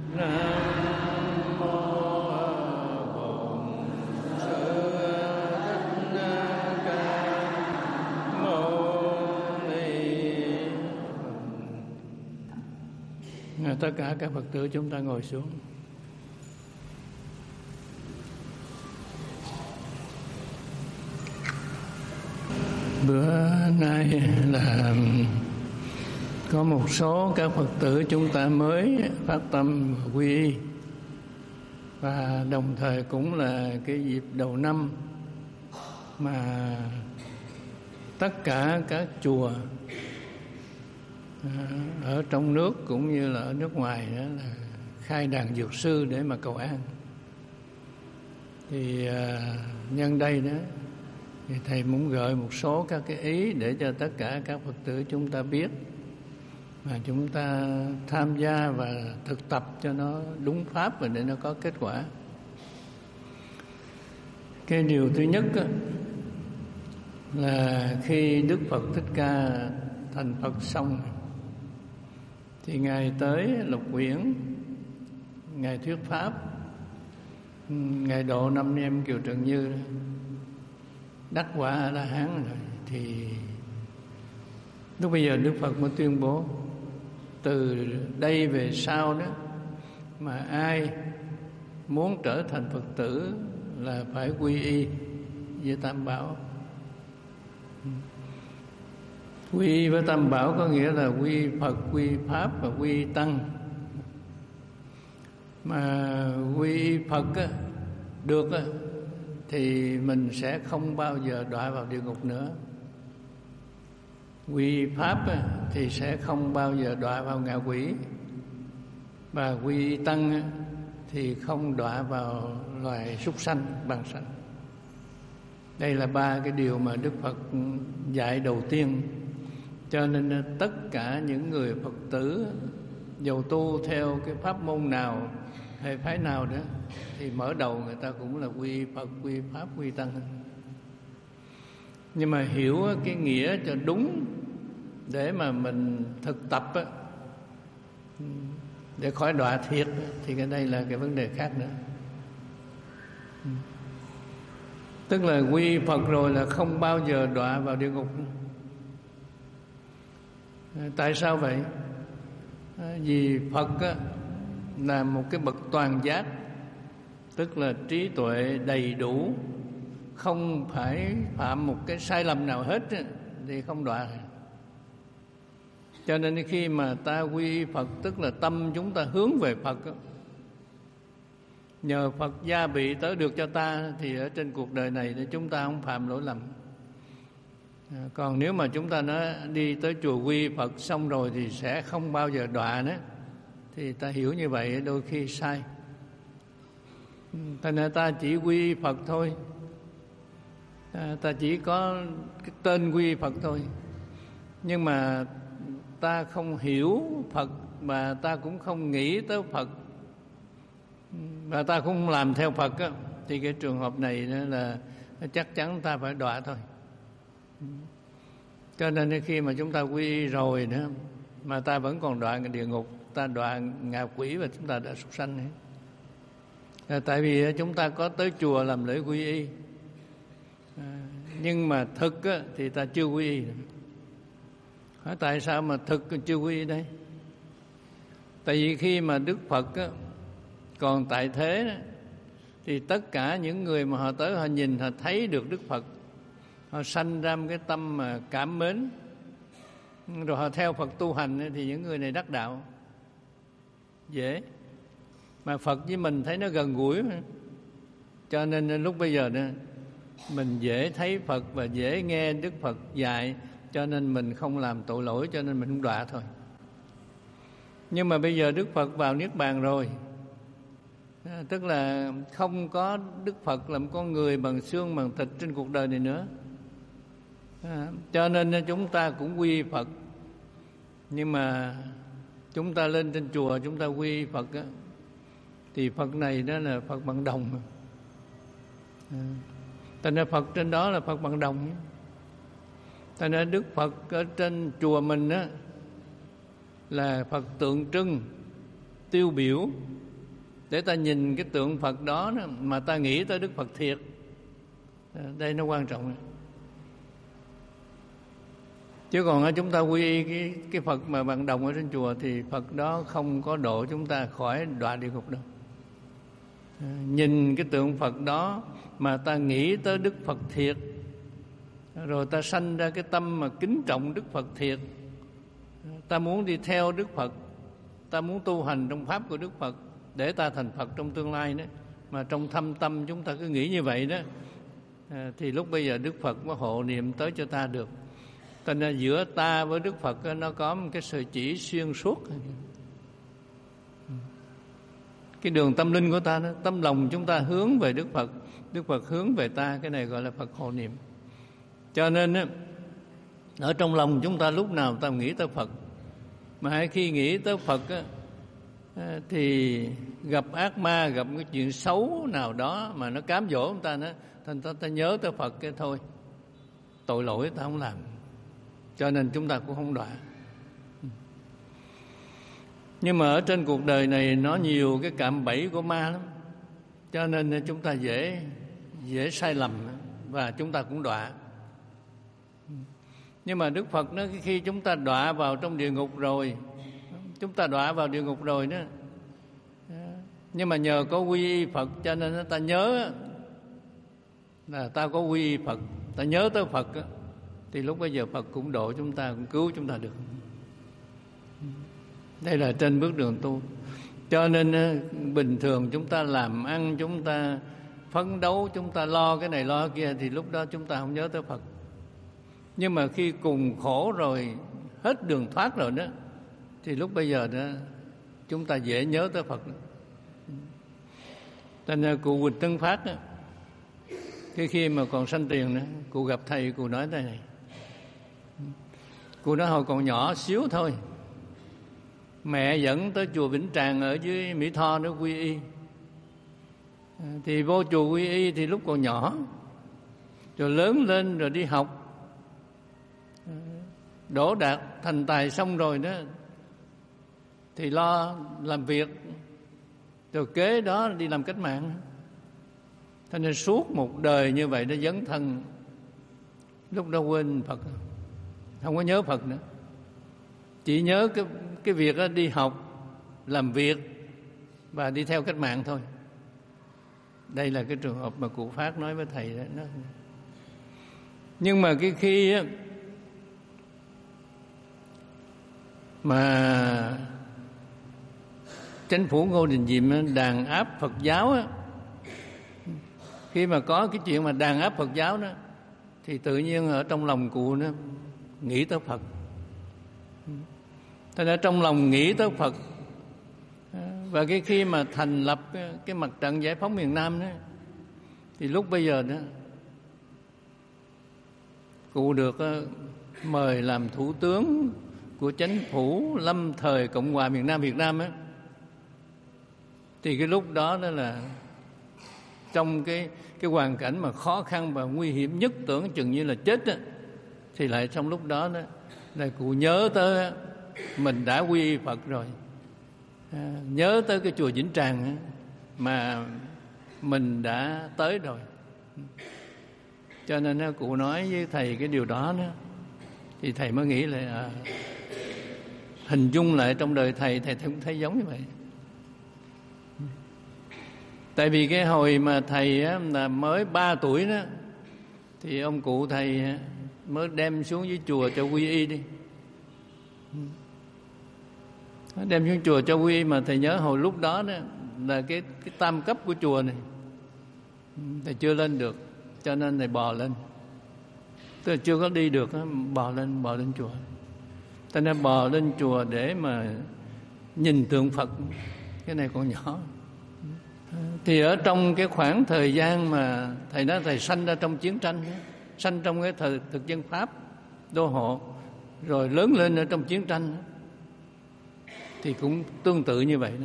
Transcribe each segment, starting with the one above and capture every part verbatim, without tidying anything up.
Nam mô Bổn Sư Thích Ca Mâu Ni. Tất cả các Phật tử chúng ta ngồi xuống. Bữa nay là có một số các Phật tử chúng ta mới phát tâm quy y, và đồng thời cũng là cái dịp đầu năm mà tất cả các chùa ở trong nước cũng như là ở nước ngoài đó là khai đàn dược sư để mà cầu an. Thì nhân đây đó thì thầy muốn gợi một số các cái ý để cho tất cả các Phật tử chúng ta biết, mà chúng ta tham gia và thực tập cho nó đúng pháp và để nó có kết quả. Cái điều thứ nhất á, là khi Đức Phật Thích Ca thành Phật xong thì Ngài tới Lục Uyển, Ngài thuyết pháp, Ngài độ năm anh em Kiều Trần Như đắc quả A La Hán rồi. Thì lúc bây giờ Đức Phật mới tuyên bố từ đây về sau đó mà ai muốn trở thành Phật tử là phải quy y với Tam Bảo. Quy y với Tam Bảo có nghĩa là quy Phật, quy Pháp và quy Tăng. Mà quy Phật á, được á, thì mình sẽ không bao giờ đọa vào địa ngục nữa. Quy Pháp á, thì sẽ không bao giờ đọa vào ngạ quỷ. Và quy Tăng á, thì không đọa vào loài súc sanh, bằng sanh. Đây là ba cái điều mà Đức Phật dạy đầu tiên. Cho nên tất cả những người Phật tử dầu tu theo cái pháp môn nào hay phái nào đó thì mở đầu người ta cũng là quy Phật, quy Pháp, quy Tăng. Nhưng mà hiểu cái nghĩa cho đúng để mà mình thực tập á, để khỏi đọa thiệt thì cái đây là cái vấn đề khác nữa. Tức là quy Phật rồi là không bao giờ đọa vào địa ngục. Tại sao vậy? Vì Phật á, là một cái bậc toàn giác, tức là trí tuệ đầy đủ, không phải phạm một cái sai lầm nào hết á, thì không đọa. Cho nên khi mà ta quy Phật, tức là tâm chúng ta hướng về Phật á, nhờ Phật gia bị tới được cho ta thì ở trên cuộc đời này thì chúng ta không phạm lỗi lầm. Còn nếu mà chúng ta nói đi tới chùa quy Phật xong rồi thì sẽ không bao giờ đọa nữa, thì ta hiểu như vậy đôi khi sai. Thành ra ta chỉ quy Phật thôi, ta chỉ có cái tên quy Phật thôi, nhưng mà ta không hiểu Phật, mà ta cũng không nghĩ tới Phật, và ta cũng không làm theo Phật á, thì cái trường hợp này là chắc chắn ta phải đọa thôi. Cho nên khi mà chúng ta quy y rồi nữa mà ta vẫn còn đọa địa ngục, ta đọa ngạ quỷ và chúng ta đã súc sanh nữa. À, tại vì chúng ta có tới chùa làm lễ quy y, à, nhưng mà thực á, thì ta chưa quy y. Hỏi tại sao mà thực chưa quy y đây? Tại vì khi mà Đức Phật á, còn tại thế đó, thì tất cả những người mà họ tới họ nhìn, họ thấy được Đức Phật, họ sanh ra một cái tâm mà cảm mến, rồi họ theo Phật tu hành, thì những người này đắc đạo dễ. Mà Phật với mình thấy nó gần gũi mà. Cho nên lúc bây giờ đó, mình dễ thấy Phật và dễ nghe Đức Phật dạy, cho nên mình không làm tội lỗi, cho nên mình không đọa thôi. Nhưng mà bây giờ Đức Phật vào Niết Bàn rồi, tức là không có Đức Phật làm con người bằng xương bằng thịt trên cuộc đời này nữa. À, cho nên chúng ta cũng quy Phật. Nhưng mà chúng ta lên trên chùa chúng ta quy Phật á, thì Phật này đó là Phật bằng đồng. À, thành ra Phật trên đó là Phật bằng đồng. Thành ra Đức Phật ở trên chùa mình á là Phật tượng trưng, tiêu biểu để ta nhìn cái tượng Phật đó mà ta nghĩ tới Đức Phật thiệt. Đây nó quan trọng. Chứ còn chúng ta quy y cái, cái Phật mà bằng đồng ở trên chùa thì Phật đó không có độ chúng ta khỏi đọa địa ngục đâu. Nhìn cái tượng Phật đó mà ta nghĩ tới Đức Phật thiệt, rồi ta sanh ra cái tâm mà kính trọng Đức Phật thiệt, ta muốn đi theo Đức Phật, ta muốn tu hành trong pháp của Đức Phật để ta thành Phật trong tương lai đó, mà trong thâm tâm chúng ta cứ nghĩ như vậy đó, thì lúc bây giờ Đức Phật mới hộ niệm tới cho ta được. Cho nên giữa ta với Đức Phật nó có một cái sự chỉ xuyên suốt. Cái đường tâm linh của ta đó, tâm lòng chúng ta hướng về Đức Phật, Đức Phật hướng về ta, cái này gọi là Phật hộ niệm. Cho nên á, ở trong lòng chúng ta lúc nào ta nghĩ tới Phật. Mà hãy khi nghĩ tới Phật á, thì gặp ác ma, gặp cái chuyện xấu nào đó mà nó cám dỗ chúng ta nữa, thành ta, ta nhớ tới Phật cái thôi, tội lỗi ta không làm. Cho nên chúng ta cũng không đọa. Nhưng mà ở trên cuộc đời này nó nhiều cái cạm bẫy của ma lắm, cho nên chúng ta dễ dễ sai lầm và chúng ta cũng đọa. Nhưng mà Đức Phật nó khi chúng ta đọa vào trong địa ngục rồi, chúng ta đọa vào địa ngục rồi đó, nhưng mà nhờ có quy y Phật cho nên ta nhớ là ta có quy y Phật, ta nhớ tới Phật đó, thì lúc bây giờ Phật cũng độ chúng ta, cũng cứu chúng ta được. Đây là trên bước đường tu. Cho nên bình thường chúng ta làm ăn, chúng ta phấn đấu, chúng ta lo cái này lo cái kia, thì lúc đó chúng ta không nhớ tới Phật. Nhưng mà khi cùng khổ rồi, hết đường thoát rồi đó, thì lúc bây giờ đó chúng ta dễ nhớ tới Phật. Cho nên cụ Huỳnh Tấn Phát đó, cái khi mà còn sanh tiền đó, cụ gặp thầy, cụ nói thế này. Cụ nói hồi còn nhỏ xíu thôi, mẹ dẫn tới chùa Vĩnh Tràng ở dưới Mỹ Tho nó quy y. Thì vô chùa quy y thì lúc còn nhỏ, rồi lớn lên rồi đi học, đỗ đạt thành tài xong rồi đó thì lo làm việc, rồi kế đó đi làm cách mạng. Cho nên suốt một đời như vậy nó dấn thân, lúc đó quên Phật, không có nhớ Phật nữa, chỉ nhớ cái cái việc đó, đi học, làm việc và đi theo cách mạng thôi. Đây là cái trường hợp mà cụ Phát nói với thầy đó. Nó... Nhưng mà cái khi á, mà chính phủ Ngô Đình Diệm đàn áp Phật giáo á, khi mà có cái chuyện mà đàn áp Phật giáo đó, thì tự nhiên ở trong lòng cụ nó nghĩ tới Phật. Thế nên trong lòng nghĩ tới Phật. Và cái khi mà thành lập cái mặt trận giải phóng miền Nam đó, thì lúc bây giờ đó cụ được mời làm thủ tướng của chính phủ lâm thời Cộng hòa miền Nam Việt Nam á. Thì cái lúc đó đó là trong cái cái hoàn cảnh mà khó khăn và nguy hiểm nhất, tưởng chừng như là chết á, thì lại trong lúc đó đó là cụ nhớ tới mình đã quy y Phật rồi, à, nhớ tới cái chùa Vĩnh Tràng á, mà mình đã tới rồi. Cho nên cụ nói với thầy cái điều đó nữa, thì thầy mới nghĩ là à, hình dung lại trong đời thầy, thầy cũng thấy giống như vậy. Tại vì cái hồi mà thầy á, là mới ba tuổi đó, thì ông cụ thầy mới đem xuống dưới chùa cho quy y đi. Đem xuống chùa cho quy y, mà thầy nhớ hồi lúc đó, đó là cái, cái tam cấp của chùa này thầy chưa lên được, cho nên thầy bò lên. Tức là chưa có đi được, bò lên bò lên chùa. Cho nên bò lên chùa để mà nhìn tượng Phật. Cái này còn nhỏ. Thì ở trong cái khoảng thời gian mà thầy nói thầy sanh ra trong chiến tranh, sanh trong cái thời thực dân Pháp đô hộ, rồi lớn lên ở trong chiến tranh, thì cũng tương tự như vậy đó.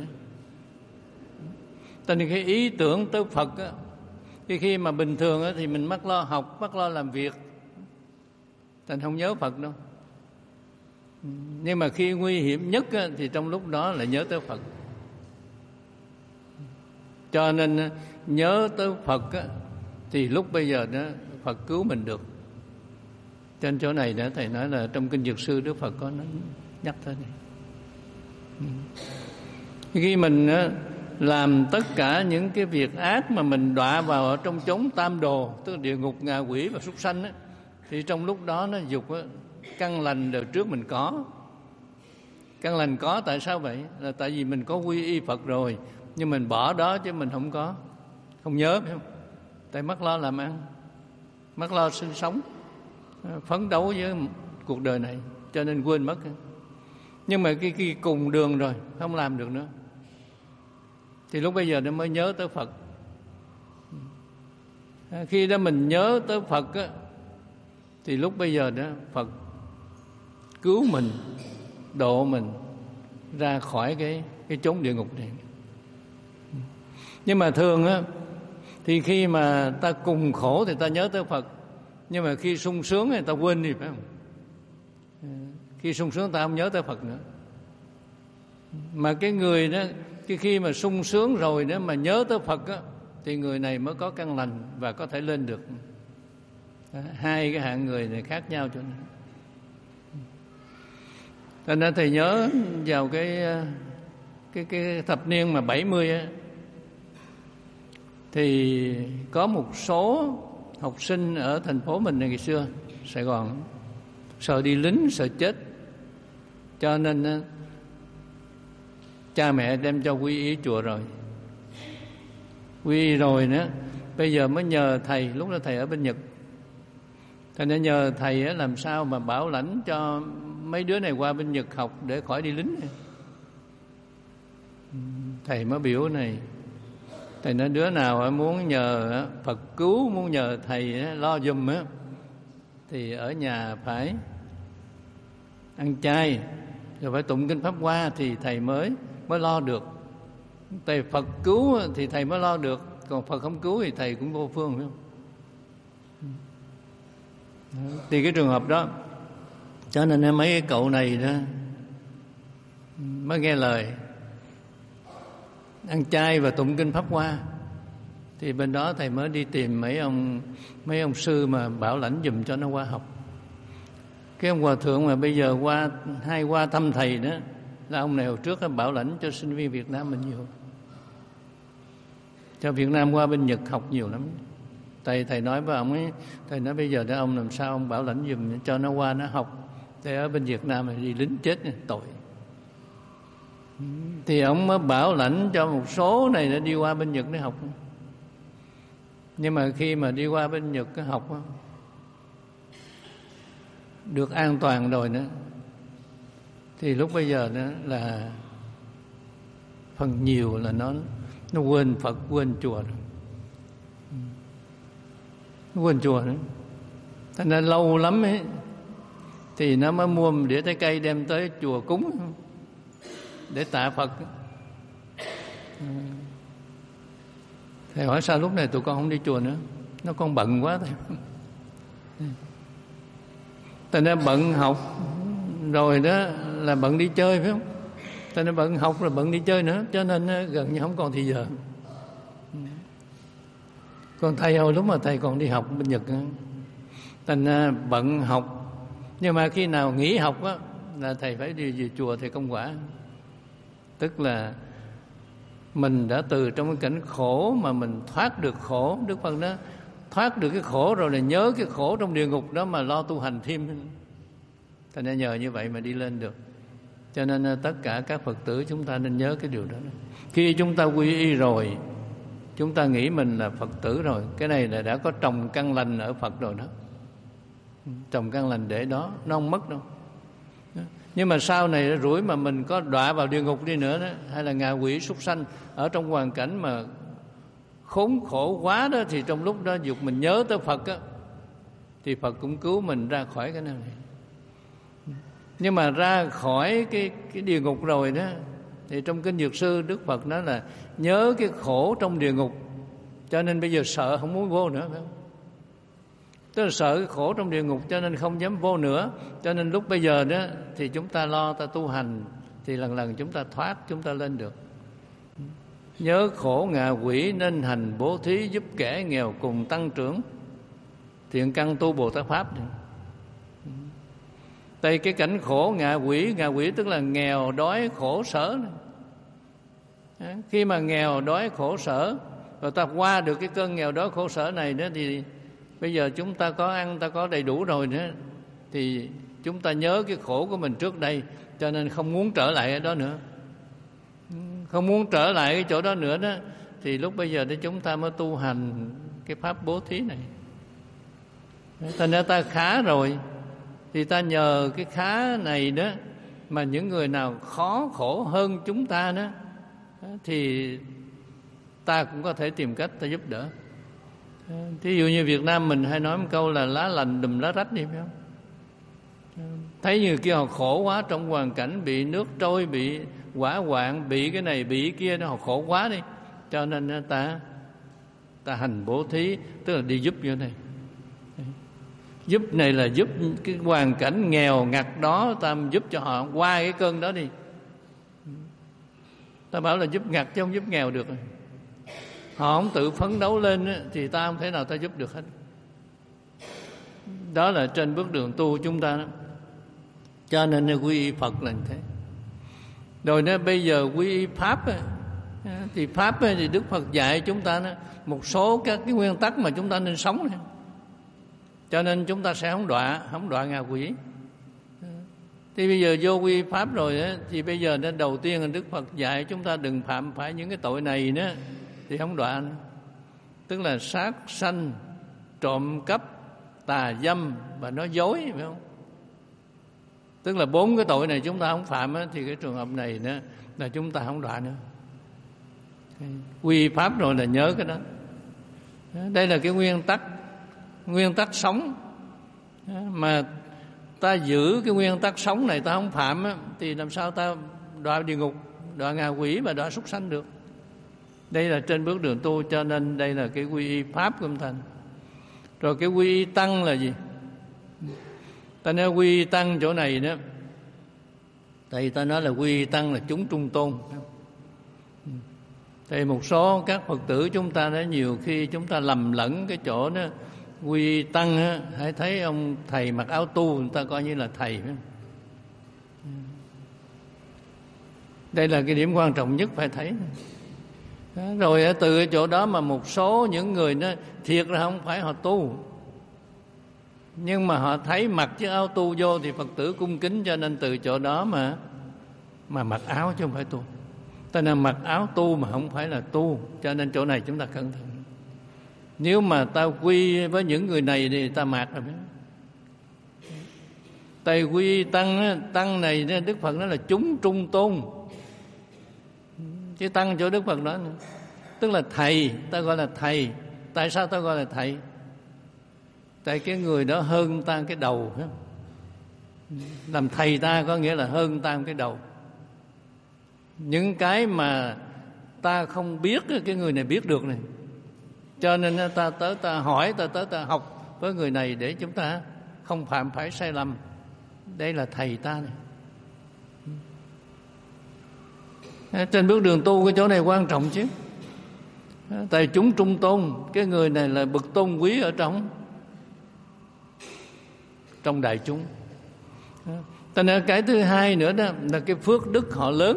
Cho nên cái ý tưởng tới Phật á, khi khi mà bình thường á, thì mình mắc lo học, mắc lo làm việc, thành không nhớ Phật đâu. Nhưng mà khi nguy hiểm nhất á, thì trong lúc đó lại nhớ tới Phật. Cho nên nhớ tới Phật á, thì lúc bây giờ đó Phật cứu mình được. Trên chỗ này đó thầy nói là trong kinh Dược Sư Đức Phật có nhắc tới này. Khi mình á, làm tất cả những cái việc ác mà mình đọa vào ở trong chốn tam đồ, tức là địa ngục, ngạ quỷ và súc sanh á, thì trong lúc đó nó dục á, căn lành đời trước mình có. Căn lành có tại sao vậy? Là tại vì mình có quy y Phật rồi, nhưng mình bỏ đó chứ mình không có, không nhớ, phải không? Tại mắc lo làm ăn, mắc lo sinh sống, phấn đấu với cuộc đời này, cho nên quên mất. Nhưng mà khi, khi cùng đường rồi không làm được nữa, thì lúc bây giờ nó mới nhớ tới Phật. Khi đó mình nhớ tới Phật á, thì lúc bây giờ đó Phật cứu mình, độ mình ra khỏi cái cái chốn địa ngục này. Nhưng mà thường á, thì khi mà ta cùng khổ thì ta nhớ tới Phật, nhưng mà khi sung sướng thì ta quên đi, phải không? Khi sung sướng ta không nhớ tới Phật nữa. Mà cái người đó, cái khi mà sung sướng rồi đó mà nhớ tới Phật á, thì người này mới có căn lành và có thể lên được. Hai cái hạng người này khác nhau chỗ này. Thành ra thầy nhớ vào cái cái cái thập niên mà bảy mươi á, thì có một số học sinh ở thành phố mình ngày xưa, Sài Gòn, sợ đi lính, sợ chết, cho nên cha mẹ đem cho quy y chùa rồi. Quy y rồi nữa, bây giờ mới nhờ thầy, lúc đó thầy ở bên Nhật, thầy đã nhờ thầy làm sao mà bảo lãnh cho mấy đứa này qua bên Nhật học để khỏi đi lính. Thầy mới biểu này, thầy nói đứa nào muốn nhờ Phật cứu, muốn nhờ thầy lo giùm á, thì ở nhà phải ăn chay, rồi phải tụng kinh Pháp Hoa thì thầy mới mới lo được. Thầy Phật cứu thì thầy mới lo được, còn Phật không cứu thì thầy cũng vô phương, phải không? Thì cái trường hợp đó, cho nên mấy cái cậu này đó mới nghe lời ăn chay và tụng kinh Pháp Hoa. Thì bên đó thầy mới đi tìm mấy ông mấy ông sư mà bảo lãnh giùm cho nó qua học. Cái ông hòa thượng mà bây giờ qua hay qua thăm thầy đó là ông này hồi trước bảo lãnh cho sinh viên Việt Nam mình nhiều, cho Việt Nam qua bên Nhật học nhiều lắm. Thầy thầy nói với ông ấy, thầy nói bây giờ đó ông làm sao ông bảo lãnh giùm cho nó qua nó học, để ở bên Việt Nam này đi lính chết tội. Thì ông mới bảo lãnh cho một số này để đi qua bên Nhật để học. Nhưng mà khi mà đi qua bên Nhật cái học được an toàn rồi nữa, thì lúc bây giờ đó là phần nhiều là nó nó quên Phật, quên chùa rồi. Nó quên chùa nữa. Thành ra lâu lắm ấy thì nó mới mua một đĩa trái cây đem tới chùa cúng để tạ Phật. Thầy hỏi sao lúc này tụi con không đi chùa nữa? Nó con bận quá thầy. Thành ra bận học rồi đó là bận đi chơi, phải không? Thành ra bận học rồi bận đi chơi nữa, cho nên gần như không còn thì giờ. Còn thầy hồi lúc mà thầy còn đi học bên Nhật, thành ra bận học. Nhưng mà khi nào nghỉ học á, là thầy phải đi về chùa thầy công quả. Tức là mình đã từ trong cái cảnh khổ mà mình thoát được khổ. Đức Phật đó thoát được cái khổ rồi là nhớ cái khổ trong địa ngục đó mà lo tu hành thêm. Thành ra nhờ như vậy mà đi lên được. Cho nên tất cả các Phật tử chúng ta nên nhớ cái điều đó. Khi chúng ta quy y rồi, chúng ta nghĩ mình là Phật tử rồi, cái này là đã có trồng căn lành ở Phật rồi đó. Trồng căn lành để đó, nó không mất đâu. Nhưng mà sau này rủi mà mình có đọa vào địa ngục đi nữa đó, hay là ngạ quỷ súc sanh ở trong hoàn cảnh mà khốn khổ quá đó, thì trong lúc đó dục mình nhớ tới Phật á, thì Phật cũng cứu mình ra khỏi cái này. Nhưng mà ra khỏi cái, cái địa ngục rồi đó, thì trong kinh Dược Sư Đức Phật nói là nhớ cái khổ trong địa ngục, cho nên bây giờ sợ không muốn vô nữa, phải không? Tức là sợ cái khổ trong địa ngục cho nên không dám vô nữa. Cho nên lúc bây giờ đó thì chúng ta lo ta tu hành, thì lần lần chúng ta thoát, chúng ta lên được. nhớ khổ ngạ quỷ nên hành bố thí, giúp kẻ nghèo cùng tăng trưởng thiện căn tu Bồ Tát Pháp. Đây cái cảnh khổ ngạ quỷ, ngạ quỷ tức là nghèo đói khổ sở. Khi mà nghèo đói khổ sở rồi ta qua được cái cơn nghèo đói khổ sở này đó, thì bây giờ chúng ta có ăn, ta có đầy đủ rồi nữa, thì chúng ta nhớ cái khổ của mình trước đây, cho nên không muốn trở lại ở đó nữa, không muốn trở lại cái chỗ đó nữa đó, thì lúc bây giờ thì chúng ta mới tu hành cái pháp bố thí này. Thành ra ta khá rồi thì ta nhờ cái khá này đó mà những người nào khó khổ hơn chúng ta đó thì ta cũng có thể tìm cách ta giúp đỡ. Thí dụ như Việt Nam mình hay nói một câu là lá lành đùm lá rách đi, phải không? Thấy người kia họ khổ quá trong hoàn cảnh bị nước trôi, bị hỏa hoạn, bị cái này bị cái kia, nó họ khổ quá đi, cho nên ta ta hành bố thí, tức là đi giúp như thế này. Giúp này là giúp cái hoàn cảnh nghèo ngặt đó, ta giúp cho họ qua cái cơn đó đi. Ta bảo là giúp ngặt chứ không giúp nghèo được. Họ không tự phấn đấu lên thì ta không thể nào ta giúp được hết. Đó là trên bước đường tu chúng ta đó. Cho nên quy y Phật là như thế. Rồi nó bây giờ quy y Pháp thì Pháp thì Đức Phật dạy chúng ta đó, một số các cái nguyên tắc mà chúng ta nên sống này. Cho nên chúng ta sẽ không đọa, không đọa ngạ quỷ. Thì bây giờ vô quy Pháp rồi đó, thì bây giờ nên đầu tiên là Đức Phật dạy chúng ta đừng phạm phải những cái tội này nữa, thì không đọa nữa. Tức là sát sanh, trộm cắp, tà dâm và nói dối, phải không? Tức là bốn cái tội này chúng ta không phạm á, thì cái trường hợp này nữa là chúng ta không đọa nữa. Quy Pháp rồi là nhớ cái đó. Đây là cái nguyên tắc, nguyên tắc sống. Mà ta giữ cái nguyên tắc sống này ta không phạm á, thì làm sao ta đọa địa ngục, đọa ngạ quỷ và đọa súc sanh được. Đây là trên bước đường tu, cho nên đây là cái quy y Pháp của ông Thành. Rồi cái quy y Tăng là gì? Ta nói quy y Tăng chỗ này đó, tại vì ta nói là quy y Tăng là chúng trung tôn. Thì một số các Phật tử chúng ta đã nhiều khi chúng ta lầm lẫn cái chỗ đó. Quy y Tăng á, hãy thấy ông thầy mặc áo tu người ta coi như là thầy. Đây là cái điểm quan trọng nhất phải thấy. Rồi từ cái chỗ đó mà một số những người nó thiệt là không phải họ tu, nhưng mà họ thấy mặc chiếc áo tu vô thì Phật tử cung kính, cho nên từ chỗ đó mà mà mặc áo chứ không phải tu. Ta nên mặc áo tu mà không phải là tu, cho nên chỗ này chúng ta cẩn thận. Nếu mà ta quy với những người này thì ta mặc rồi. Tây quy tăng tăng này Đức Phật nói là chúng trung tôn, chứ tăng chỗ Đức Phật nói nữa. Tức là thầy, ta gọi là thầy. Tại sao ta gọi là thầy? Tại cái người đó hơn ta cái đầu. Làm thầy ta có nghĩa là hơn ta cái đầu. Những cái mà ta không biết, cái người này biết được này. Cho nên ta tới ta hỏi, ta tới ta học với người này để chúng ta không phạm phải sai lầm. Đây là thầy ta này. Trên bước đường tu cái chỗ này quan trọng chứ. Tại chúng trung tôn, cái người này là bậc tôn quý ở trong trong đại chúng. Cho nên cái thứ hai nữa đó là cái phước đức họ lớn.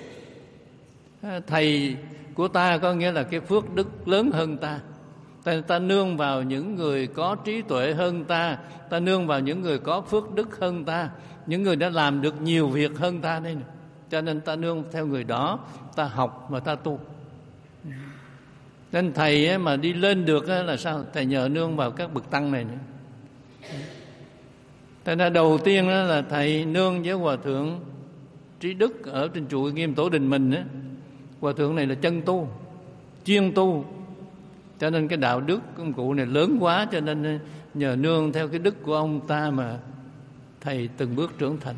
Thầy của ta có nghĩa là cái phước đức lớn hơn ta. Ta, ta nương vào những người có trí tuệ hơn ta, ta nương vào những người có phước đức hơn ta, những người đã làm được nhiều việc hơn ta đây này. Cho nên ta nương theo người đó, ta học và ta tu. Nên thầy mà đi lên được là sao? Thầy nhờ nương vào các bậc tăng này nữa. Thế nên đầu tiên là thầy nương với Hòa Thượng Trí Đức ở trên chùa Nghiêm Tổ Đình mình. Hòa Thượng này là chân tu, chuyên tu, cho nên cái đạo đức của ông cụ này lớn quá, cho nên nhờ nương theo cái đức của ông ta mà thầy từng bước trưởng thành.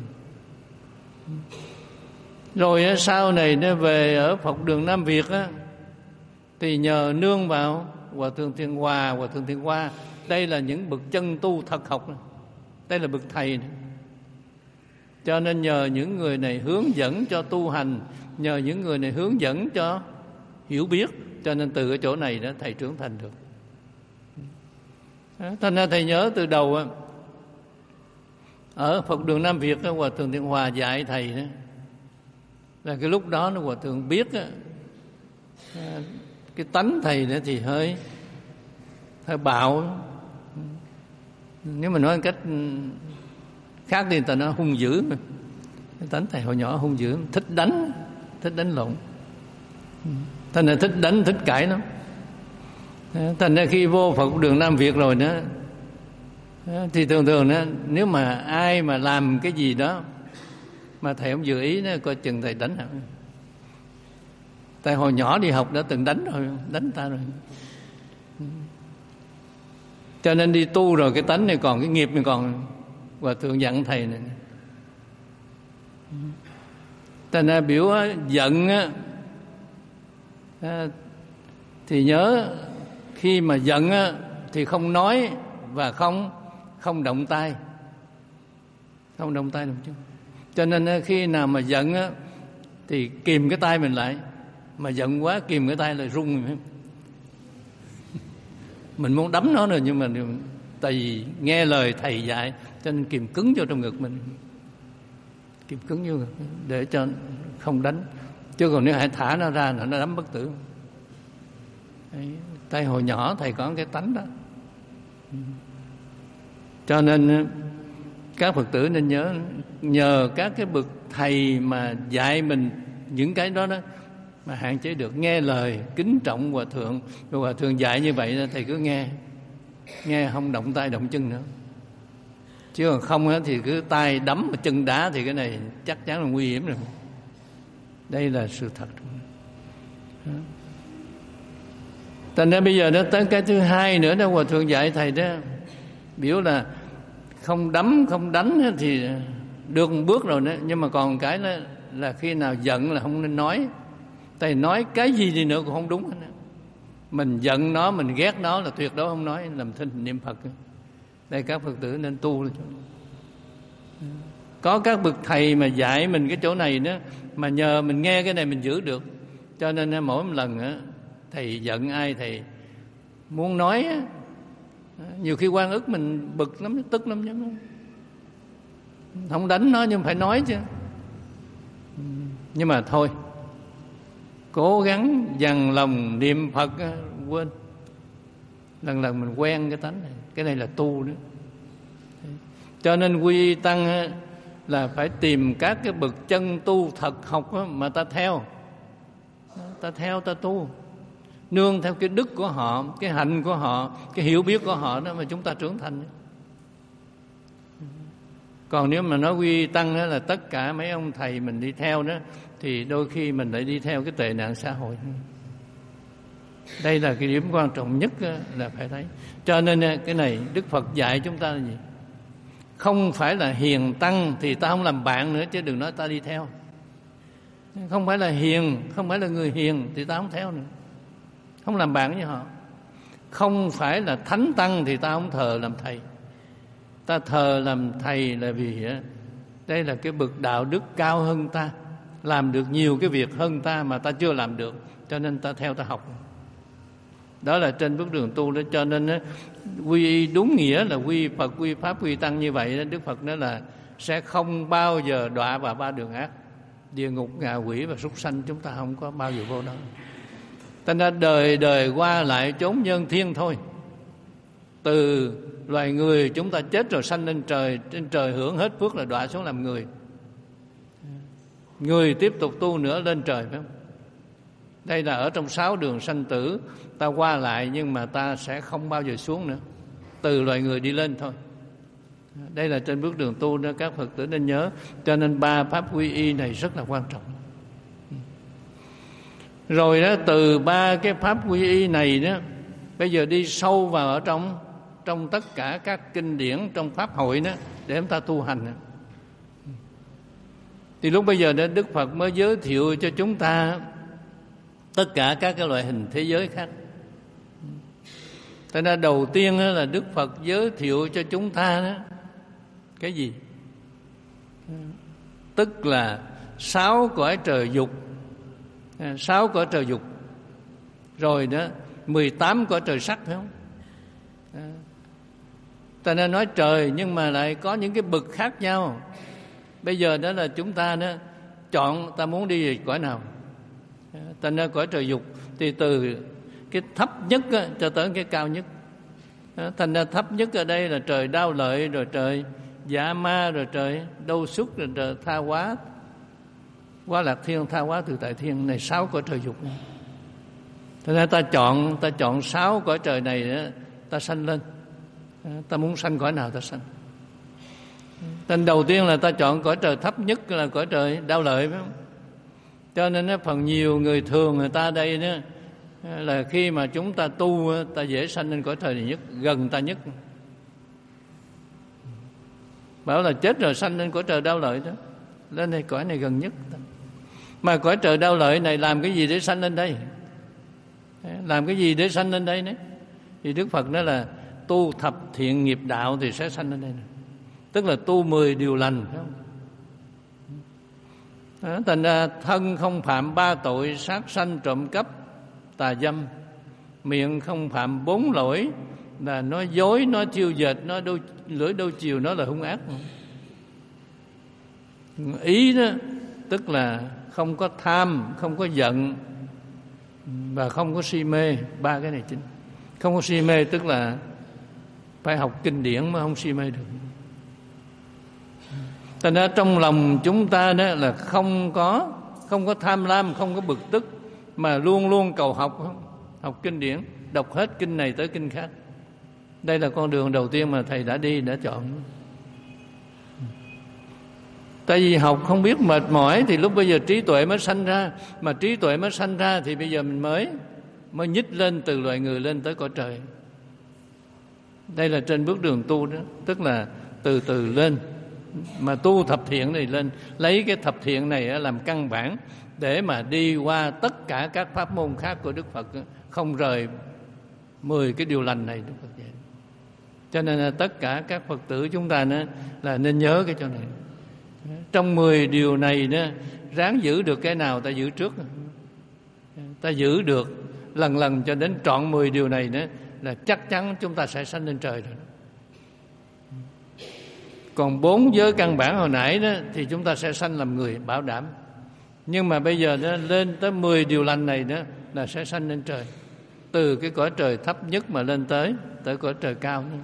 Rồi sau này nó về ở Phật đường Nam Việt á, thì nhờ nương vào Hòa Thượng Thiện Hòa, Hòa Thượng Thiện Hoa. Đây là những bậc chân tu thật học, đây là bậc thầy này. Cho nên nhờ những người này hướng dẫn cho tu hành, nhờ những người này hướng dẫn cho hiểu biết, cho nên từ cái chỗ này đó thầy trưởng thành được. Thành ra thầy nhớ từ đầu ở Phật đường Nam Việt, Hòa thượng Thiện Hòa dạy thầy đó, là cái lúc đó nó Hòa thượng biết đó, cái tánh thầy đó thì hơi hơi bạo. Nếu mà nói một cách khác thì người ta nói hung dữ. Cái tánh thầy hồi nhỏ hung dữ, thích đánh, thích đánh lộn. Thành ra thích đánh, thích cãi lắm. Thành ra khi vô Phật đường Nam Việt rồi đó, thì thường thường đó, nếu mà ai mà làm cái gì đó mà thầy không dự ý đó, coi chừng thầy đánh. Tại hồi nhỏ đi học đã từng đánh rồi, đánh ta rồi. Cho nên đi tu rồi cái tánh này còn, cái nghiệp này còn. Và thường dặn thầy này. Thành ra biểu giận á, thì nhớ khi mà giận á, thì không nói và không không động tay, không động tay đồng chứ. Cho nên khi nào mà giận á, thì kìm cái tay mình lại, mà giận quá kìm cái tay lại rung. Mình muốn đấm nó rồi, nhưng mà tại vì nghe lời thầy dạy cho nên kìm cứng vô trong ngực mình, kìm cứng vô ngực để cho không đánh. Chứ còn nếu hãy thả nó ra là nó đấm bất tử. Đấy, tay hồi nhỏ thầy có cái tánh đó. Cho nên các Phật tử nên nhớ, nhờ các cái bậc thầy mà dạy mình những cái đó đó mà hạn chế được, nghe lời, kính trọng Hòa thượng. Rồi Hòa thượng dạy như vậy thầy cứ nghe, nghe không động tay động chân nữa. Chứ còn không thì cứ tay đấm mà chân đá thì cái này chắc chắn là nguy hiểm rồi. Đây là sự thật. Thành ra bây giờ đó tới cái thứ hai nữa đó, Hòa thượng dạy thầy đó, biểu là không đấm không đánh thì được một bước rồi đó, nhưng mà còn cái đó là khi nào giận là không nên nói. Thầy nói cái gì đi nữa cũng không đúng hết. Mình giận nó, mình ghét nó là tuyệt đối không nói, làm thinh niệm Phật. Đây các Phật tử nên tu. Có các bậc thầy mà dạy mình cái chỗ này đó, mà nhờ mình nghe cái này mình giữ được. Cho nên mỗi một lần á, thầy giận ai thầy muốn nói á, nhiều khi oan ức mình bực lắm, tức lắm chứ. Không đánh nó nhưng phải nói chứ. Nhưng mà thôi, cố gắng dằn lòng niệm Phật, quên. Lần lần mình quen cái tánh này. Cái này là tu đó. Cho nên quy tăng là phải tìm các cái bậc chân tu thật học mà ta theo. Ta theo, ta tu, nương theo cái đức của họ, cái hạnh của họ, cái hiểu biết của họ đó mà chúng ta trưởng thành. Còn nếu mà nói quy tăng đó là tất cả mấy ông thầy mình đi theo đó, thì đôi khi mình lại đi theo cái tệ nạn xã hội. Đây là cái điểm quan trọng nhất là phải thấy. Cho nên cái này Đức Phật dạy chúng ta là gì? Không phải là hiền tăng thì ta không làm bạn nữa, chứ đừng nói ta đi theo. Không phải là hiền, không phải là người hiền thì ta không theo nữa, không làm bạn với họ. Không phải là thánh tăng thì ta không thờ làm thầy. Ta thờ làm thầy là vì đây là cái bậc đạo đức cao hơn ta, làm được nhiều cái việc hơn ta mà ta chưa làm được, cho nên ta theo, ta học. Đó là trên bước đường tu đó. Cho nên quy y đúng nghĩa là quy Phật, quy Pháp, quy Tăng như vậy đó. Đức Phật nói là sẽ không bao giờ đọa vào ba đường ác, địa ngục, ngạ quỷ và súc sanh, chúng ta không có bao giờ vô đó. Thành ra đời đời qua lại chốn nhân thiên thôi. Từ loài người chúng ta chết rồi sanh lên trời, trên trời hưởng hết phước là đọa xuống làm người. Người tiếp tục tu nữa lên trời, phải không? Đây là ở trong sáu đường sanh tử, ta qua lại nhưng mà ta sẽ không bao giờ xuống nữa, từ loài người đi lên thôi. Đây là trên bước đường tu đó, các Phật tử nên nhớ. Cho nên ba pháp quy y này rất là quan trọng. Rồi đó, từ ba cái pháp quy y này đó, bây giờ đi sâu vào ở trong trong tất cả các kinh điển trong pháp hội đó, để chúng ta tu hành. Thì lúc bây giờ đó, Đức Phật mới giới thiệu cho chúng ta tất cả các cái loại hình thế giới khác. Thế nên đầu tiên là Đức Phật giới thiệu cho chúng ta đó, cái gì? Tức là sáu cõi trời dục. Sáu cõi trời dục rồi đó mười tám cõi trời sắc, phải không? À, ta nên nói trời nhưng mà lại có những cái bậc khác nhau. Bây giờ đó là chúng ta đó chọn ta muốn đi về cõi nào. À, ta nên cõi trời dục thì từ cái thấp nhất á, cho tới cái cao nhất. À, thành ra thấp nhất ở đây là trời Đao Lợi, rồi trời Dạ Ma, rồi trời Đâu Xuất, rồi trời Tha Hóa, Quá Lạc Thiên, Tha Hóa Tự Tại Thiên, này sáu cõi trời dục. Thành ra ta chọn ta chọn sáu cõi trời này đó, ta sanh lên. À, ta muốn sanh cõi nào ta sanh. Tên đầu tiên là ta chọn cõi trời thấp nhất là cõi trời Đao Lợi, phải không? Cho nên đó, phần nhiều người thường người ta đây đó là khi mà chúng ta tu ta dễ sanh lên cõi trời này nhất, gần ta nhất. Bảo là chết rồi sanh lên cõi trời Đao Lợi đó, lên đây cõi này gần nhất. Mà cõi trời Đao Lợi này làm cái gì để sanh lên đây? Làm cái gì để sanh lên đây đấy? Thì Đức Phật nói là tu thập thiện nghiệp đạo thì sẽ sanh lên đây này. Tức là tu mười điều lành, phải không? Đó, thành ra thân không phạm ba tội: sát sanh, trộm cắp, tà dâm. Miệng không phạm bốn lỗi là nói dối, nói thiêu dệt, nói đôi, lưỡi đôi chiều, nói là hung ác. Ý đó tức là không có tham, không có giận và không có si mê. Ba cái này chính. Không có si mê tức là phải học kinh điển mới không si mê được. Thành ra trong lòng chúng ta đó là không có không có tham lam, không có bực tức, mà luôn luôn cầu học, học kinh điển, đọc hết kinh này tới kinh khác. Đây là con đường đầu tiên mà thầy đã đi, đã chọn. Tại vì học không biết mệt mỏi thì lúc bây giờ trí tuệ mới sanh ra, mà trí tuệ mới sanh ra thì bây giờ mình mới mới nhích lên từ loài người lên tới cõi trời. Đây là trên bước đường tu đó, tức là từ từ lên. Mà tu thập thiện này lên, lấy cái thập thiện này làm căn bản để mà đi qua tất cả các pháp môn khác của Đức Phật, không rời mười cái điều lành này Đức Phật dạy. Cho nên là tất cả các Phật tử chúng ta nữa là nên nhớ cái chỗ này. Trong mười điều này đó, ráng giữ được cái nào ta giữ trước. Ta giữ được lần lần cho đến trọn mười điều này nữa là chắc chắn chúng ta sẽ sanh lên trời rồi. Còn bốn giới căn bản hồi nãy đó thì chúng ta sẽ sanh làm người, bảo đảm. Nhưng mà bây giờ đó, lên tới mười điều lành này đó là sẽ sanh lên trời. Từ cái cõi trời thấp nhất mà lên tới tới cõi trời cao đó.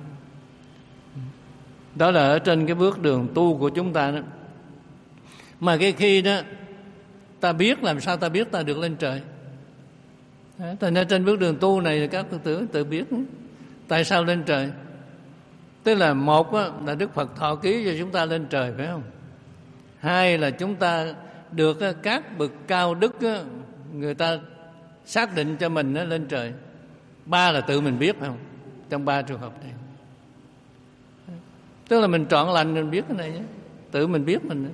Đó là ở trên cái bước đường tu của chúng ta đó. Mà cái khi đó ta biết, làm sao ta biết ta được lên trời? Thành ra trên bước đường tu này các Phật tử tự biết. Tại sao lên trời? Tức là một là Đức Phật thọ ký cho chúng ta lên trời, phải không? Hai là chúng ta được các bậc cao đức người ta xác định cho mình lên trời. Ba là tự mình biết, phải không? Trong ba trường hợp này, tức là mình trọn lành mình biết cái này nhé. Tự mình biết mình.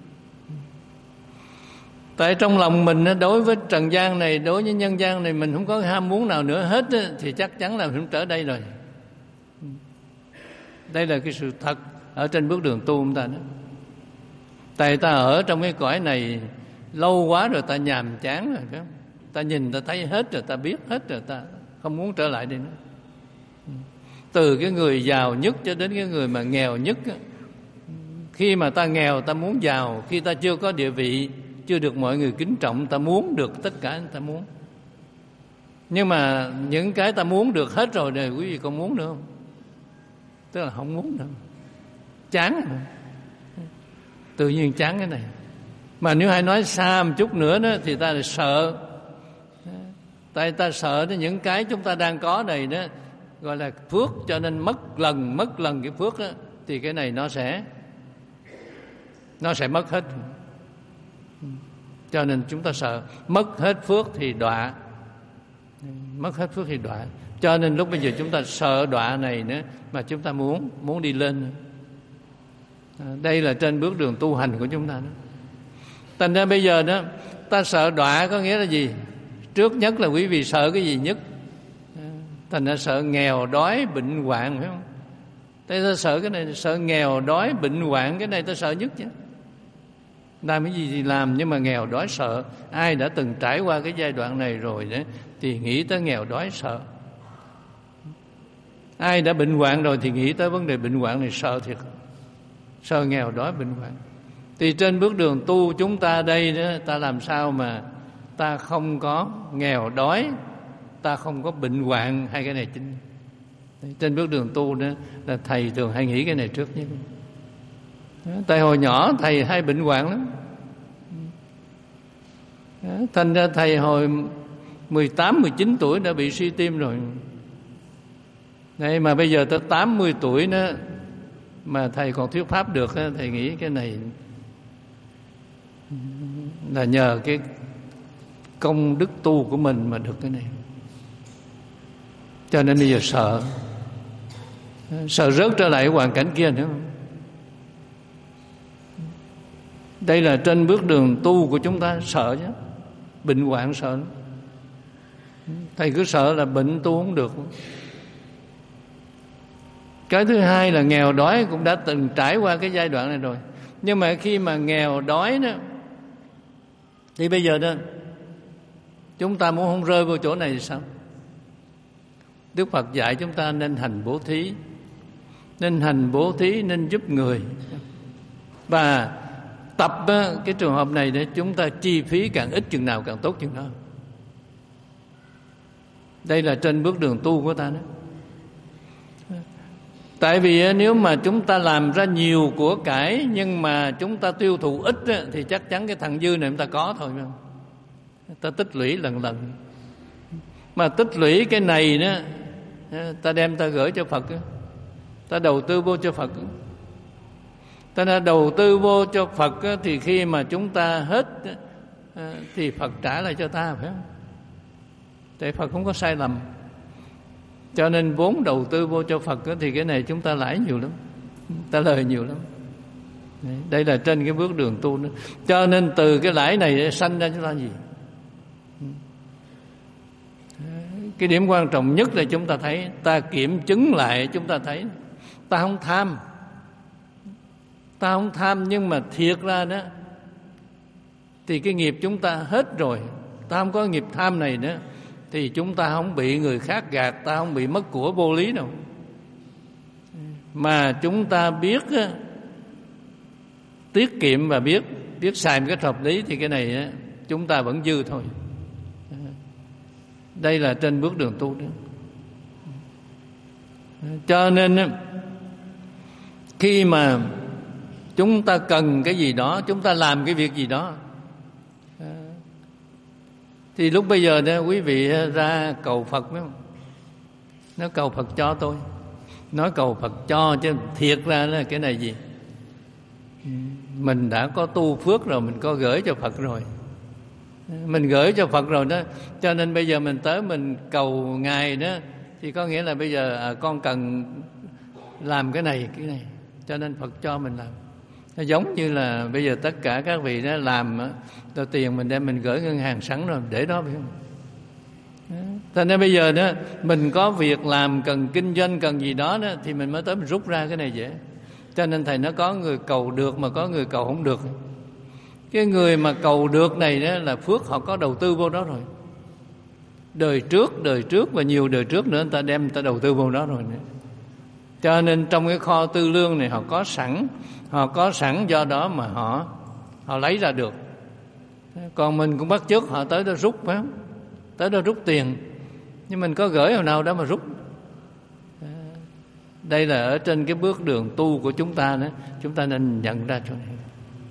Tại trong lòng mình đối với trần gian này, đối với nhân gian này, mình không có ham muốn nào nữa hết thì chắc chắn là mình không trở đây rồi. Đây là cái sự thật ở trên bước đường tu chúng ta đó. Tại ta ở trong cái cõi này lâu quá rồi, ta nhàm chán rồi, phải không? Ta nhìn ta thấy hết rồi, ta biết hết rồi, ta không muốn trở lại đây nữa. Từ cái người giàu nhất cho đến cái người mà nghèo nhất. Khi mà ta nghèo ta muốn giàu, khi ta chưa có địa vị, chưa được mọi người kính trọng, ta muốn được tất cả ta muốn. Nhưng mà những cái ta muốn được hết rồi này, quý vị còn muốn nữa không? Tức là không muốn nữa, chán rồi. Tự nhiên chán cái này. Mà nếu ai nói xa một chút nữa đó thì ta lại sợ. Tại ta sợ đến những cái chúng ta đang có này đó gọi là phước, cho nên mất lần mất lần cái phước đó, thì cái này nó sẽ nó sẽ mất hết. Cho nên chúng ta sợ mất hết phước thì đọa, mất hết phước thì đọa. Cho nên lúc bây giờ chúng ta sợ đọa này nữa mà chúng ta muốn muốn đi lên. À, đây là trên bước đường tu hành của chúng ta đó. Thành ra bây giờ đó ta sợ đọa có nghĩa là gì? Trước nhất là quý vị sợ cái gì nhất? À, thành ra sợ nghèo đói bệnh hoạn, phải không? Thế ta sợ cái này, sợ nghèo đói bệnh hoạn, cái này ta sợ nhất chứ. làm cái gì thì làm, nhưng mà nghèo đói sợ. Ai đã từng trải qua cái giai đoạn này rồi đấy thì nghĩ tới nghèo đói sợ. Ai đã bệnh hoạn rồi thì nghĩ tới vấn đề bệnh hoạn này sợ thiệt, sợ nghèo đói bệnh hoạn. Thì trên bước đường tu chúng ta đây đó, ta làm sao mà ta không có nghèo đói, ta không có bệnh hoạn, hai cái này chính. Trên bước đường tu đó là thầy thường hay nghĩ cái này trước nhất. Tại hồi nhỏ thầy hay bệnh hoạn lắm. Thành ra thầy hồi mười tám, mười chín tuổi đã bị suy tim rồi. Đây mà bây giờ tới tám mươi tuổi đó mà thầy còn thuyết pháp được, thầy nghĩ cái này là nhờ cái công đức tu của mình mà được cái này. Cho nên bây giờ sợ, sợ rớt trở lại hoàn cảnh kia nữa. Đây là trên bước đường tu của chúng ta, sợ chứ. Bệnh hoạn sợ lắm. Thầy cứ sợ là bệnh tu không được. Cái thứ hai là nghèo đói cũng đã từng trải qua cái giai đoạn này rồi. Nhưng mà khi mà nghèo đói đó thì bây giờ đó chúng ta muốn không rơi vào chỗ này thì sao? Đức Phật dạy chúng ta nên hành bố thí, nên hành bố thí, nên giúp người. Và tập cái trường hợp này để chúng ta chi phí càng ít chừng nào càng tốt chừng đó. Đây là trên bước đường tu của ta đó. Tại vì nếu mà chúng ta làm ra nhiều của cải nhưng mà chúng ta tiêu thụ ít thì chắc chắn cái thằng dư này chúng ta có thôi. Ta tích lũy lần lần. Mà tích lũy cái này đó, ta đem ta gửi cho Phật, ta đầu tư vô cho Phật. Ta đã đầu tư vô cho Phật thì khi mà chúng ta hết thì Phật trả lại cho ta, phải không? Tại Phật không có sai lầm. Cho nên vốn đầu tư vô cho Phật thì cái này chúng ta lãi nhiều lắm, ta lời nhiều lắm. Đây là trên cái bước đường tu nữa. Cho nên từ cái lãi này sanh ra chúng ta gì? Cái điểm quan trọng nhất là chúng ta thấy, ta kiểm chứng lại chúng ta thấy ta không tham. Ta không tham nhưng mà thiệt ra đó thì cái nghiệp chúng ta hết rồi. Ta không có nghiệp tham này nữa thì chúng ta không bị người khác gạt, ta không bị mất của vô lý đâu. Mà chúng ta biết tiết kiệm và biết biết xài một cách hợp lý thì cái này chúng ta vẫn dư thôi. Đây là trên bước đường tu đó. Cho nên khi mà chúng ta cần cái gì đó, chúng ta làm cái việc gì đó thì lúc bây giờ đó quý vị ra cầu Phật phải không? Nói cầu Phật cho tôi. Nói cầu Phật cho chứ thiệt ra là cái này gì? Mình đã có tu phước rồi, mình có gửi cho Phật rồi. Mình gửi cho Phật rồi đó. Cho nên bây giờ mình tới mình cầu Ngài đó thì có nghĩa là bây giờ à, con cần làm cái này, cái này. Cho nên Phật cho mình làm. Nó giống như là bây giờ tất cả các vị đó làm đó, tiền mình đem mình gửi ngân hàng sẵn rồi để đó phải không? Thành ra bây giờ đó mình có việc làm, cần kinh doanh, cần gì đó đó thì mình mới tới mình rút ra cái này dễ. Cho nên thầy nó có người cầu được mà có người cầu không được. Cái người mà cầu được này đó là phước họ có đầu tư vô đó rồi. Đời trước, đời trước và nhiều đời trước nữa người ta đem người ta đầu tư vô đó rồi nữa. Cho nên trong cái kho tư lương này họ có sẵn, họ có sẵn do đó mà họ họ lấy ra được. Còn mình cũng bắt chước họ tới đó rút phải không? Tới đó rút tiền. Nhưng mình có gửi hồi nào đó mà rút. Đây là ở trên cái bước đường tu của chúng ta đó, chúng ta nên nhận ra chỗ này.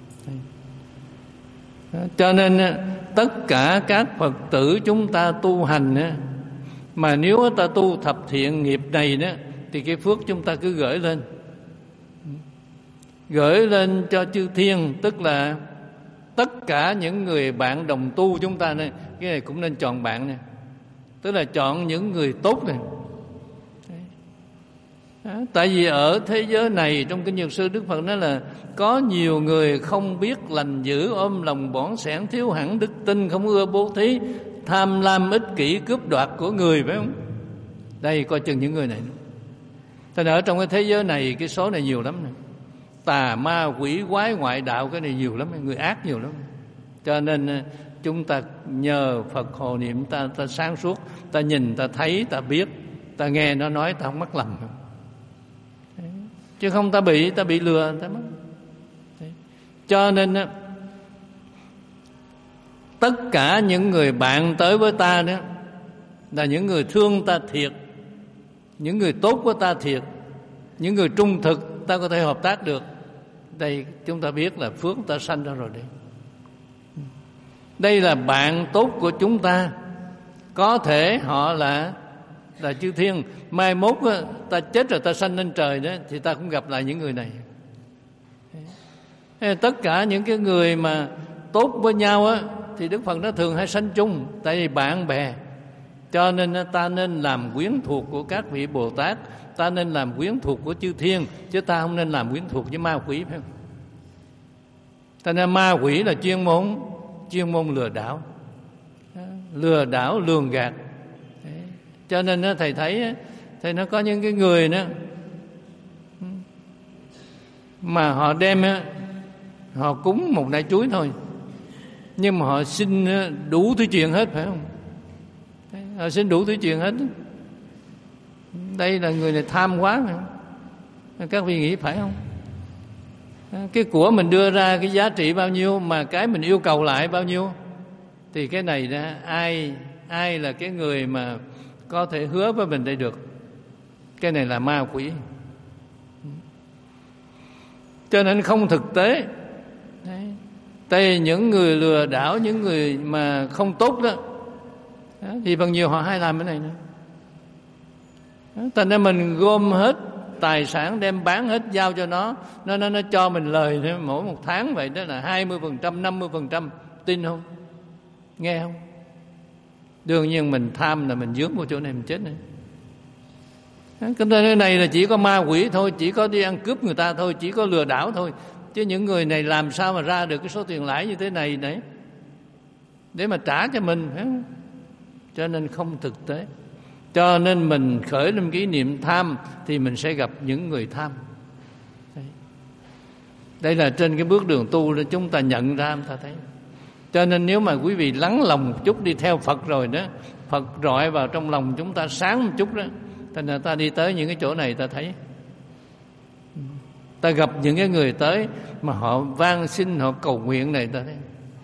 Cho nên tất cả các Phật tử chúng ta tu hành mà nếu ta tu thập thiện nghiệp này đó thì cái phước chúng ta cứ gửi lên. Gửi lên cho chư thiên, tức là tất cả những người bạn đồng tu chúng ta này, cái này cũng nên chọn bạn nè. Tức là chọn những người tốt này. Tại vì ở thế giới này trong Kinh Nhật Sư Đức Phật nói là có nhiều người không biết lành dữ, ôm lòng bỏn sẻn, thiếu hẳn đức tin, không ưa bố thí, tham lam ích kỷ, cướp đoạt của người, phải không? Đây coi chừng những người này. Thế nên ở trong cái thế giới này cái số này nhiều lắm này. tà ma quỷ quái ngoại đạo, cái này nhiều lắm, người ác nhiều lắm. Cho nên chúng ta nhờ Phật hộ niệm, ta ta sáng suốt, ta nhìn, ta thấy, ta biết, ta nghe nó nói, ta không mắc lầm. Chứ không ta bị ta bị lừa, ta mất. Cho nên tất cả những người bạn tới với ta đó là những người thương ta thiệt, những người tốt với ta thiệt, những người trung thực ta có thể hợp tác được. Đây chúng ta biết là phước ta sanh ra rồi đây. Đây là bạn tốt của chúng ta. Có thể họ là là chư thiên, mai mốt ta chết rồi ta sanh lên trời đó thì ta cũng gặp lại những người này. Tất cả những cái người mà tốt với nhau á thì Đức Phật nó thường hay sanh chung, tại vì bạn bè. Cho nên ta nên làm quyến thuộc của các vị Bồ Tát, ta nên làm quyến thuộc của chư thiên, chứ ta không nên làm quyến thuộc với ma quỷ, phải không? Cho nên ma quỷ là chuyên môn chuyên môn lừa đảo, lừa đảo lường gạt. Cho nên thầy thấy thầy nó có những cái người đó mà họ đem họ cúng một nải chuối thôi, nhưng mà họ xin đủ thứ chuyện hết, phải không? Họ xin đủ thứ chuyện hết. Đây là người này tham quá, phải không? Các vị nghĩ phải không? Cái của mình đưa ra cái giá trị bao nhiêu, mà cái mình yêu cầu lại bao nhiêu, thì cái này đó, ai ai là cái người mà có thể hứa với mình đây được? Cái này là ma quỷ. Cho nên không thực tế. Đấy. Tại những người lừa đảo, những người mà không tốt đó, đó thì bằng nhiều họ hay làm cái này nữa. Thành ra mình gom hết tài sản, đem bán hết, giao cho nó, nó nó, nó cho mình lời nữa, mỗi một tháng vậy đó là hai mươi phần trăm, năm mươi phần trăm. Tin không? Nghe không? Đương nhiên mình tham là mình dướng vào chỗ này mình chết này. Cái này là chỉ có ma quỷ thôi, chỉ có đi ăn cướp người ta thôi, chỉ có lừa đảo thôi. Chứ những người này làm sao mà ra được cái số tiền lãi như thế này đấy để mà trả cho mình, phải không? Cho nên không thực tế. Cho nên mình khởi lên cái niệm tham thì mình sẽ gặp những người tham. Đấy. Đây là trên cái bước đường tu để chúng ta nhận ra, chúng ta thấy. Cho nên nếu mà quý vị lắng lòng một chút đi theo Phật rồi đó, Phật rọi vào trong lòng chúng ta sáng một chút đó, thành ra ta đi tới những cái chỗ này ta thấy, ta gặp những cái người tới mà họ van xin, họ cầu nguyện này, ta thấy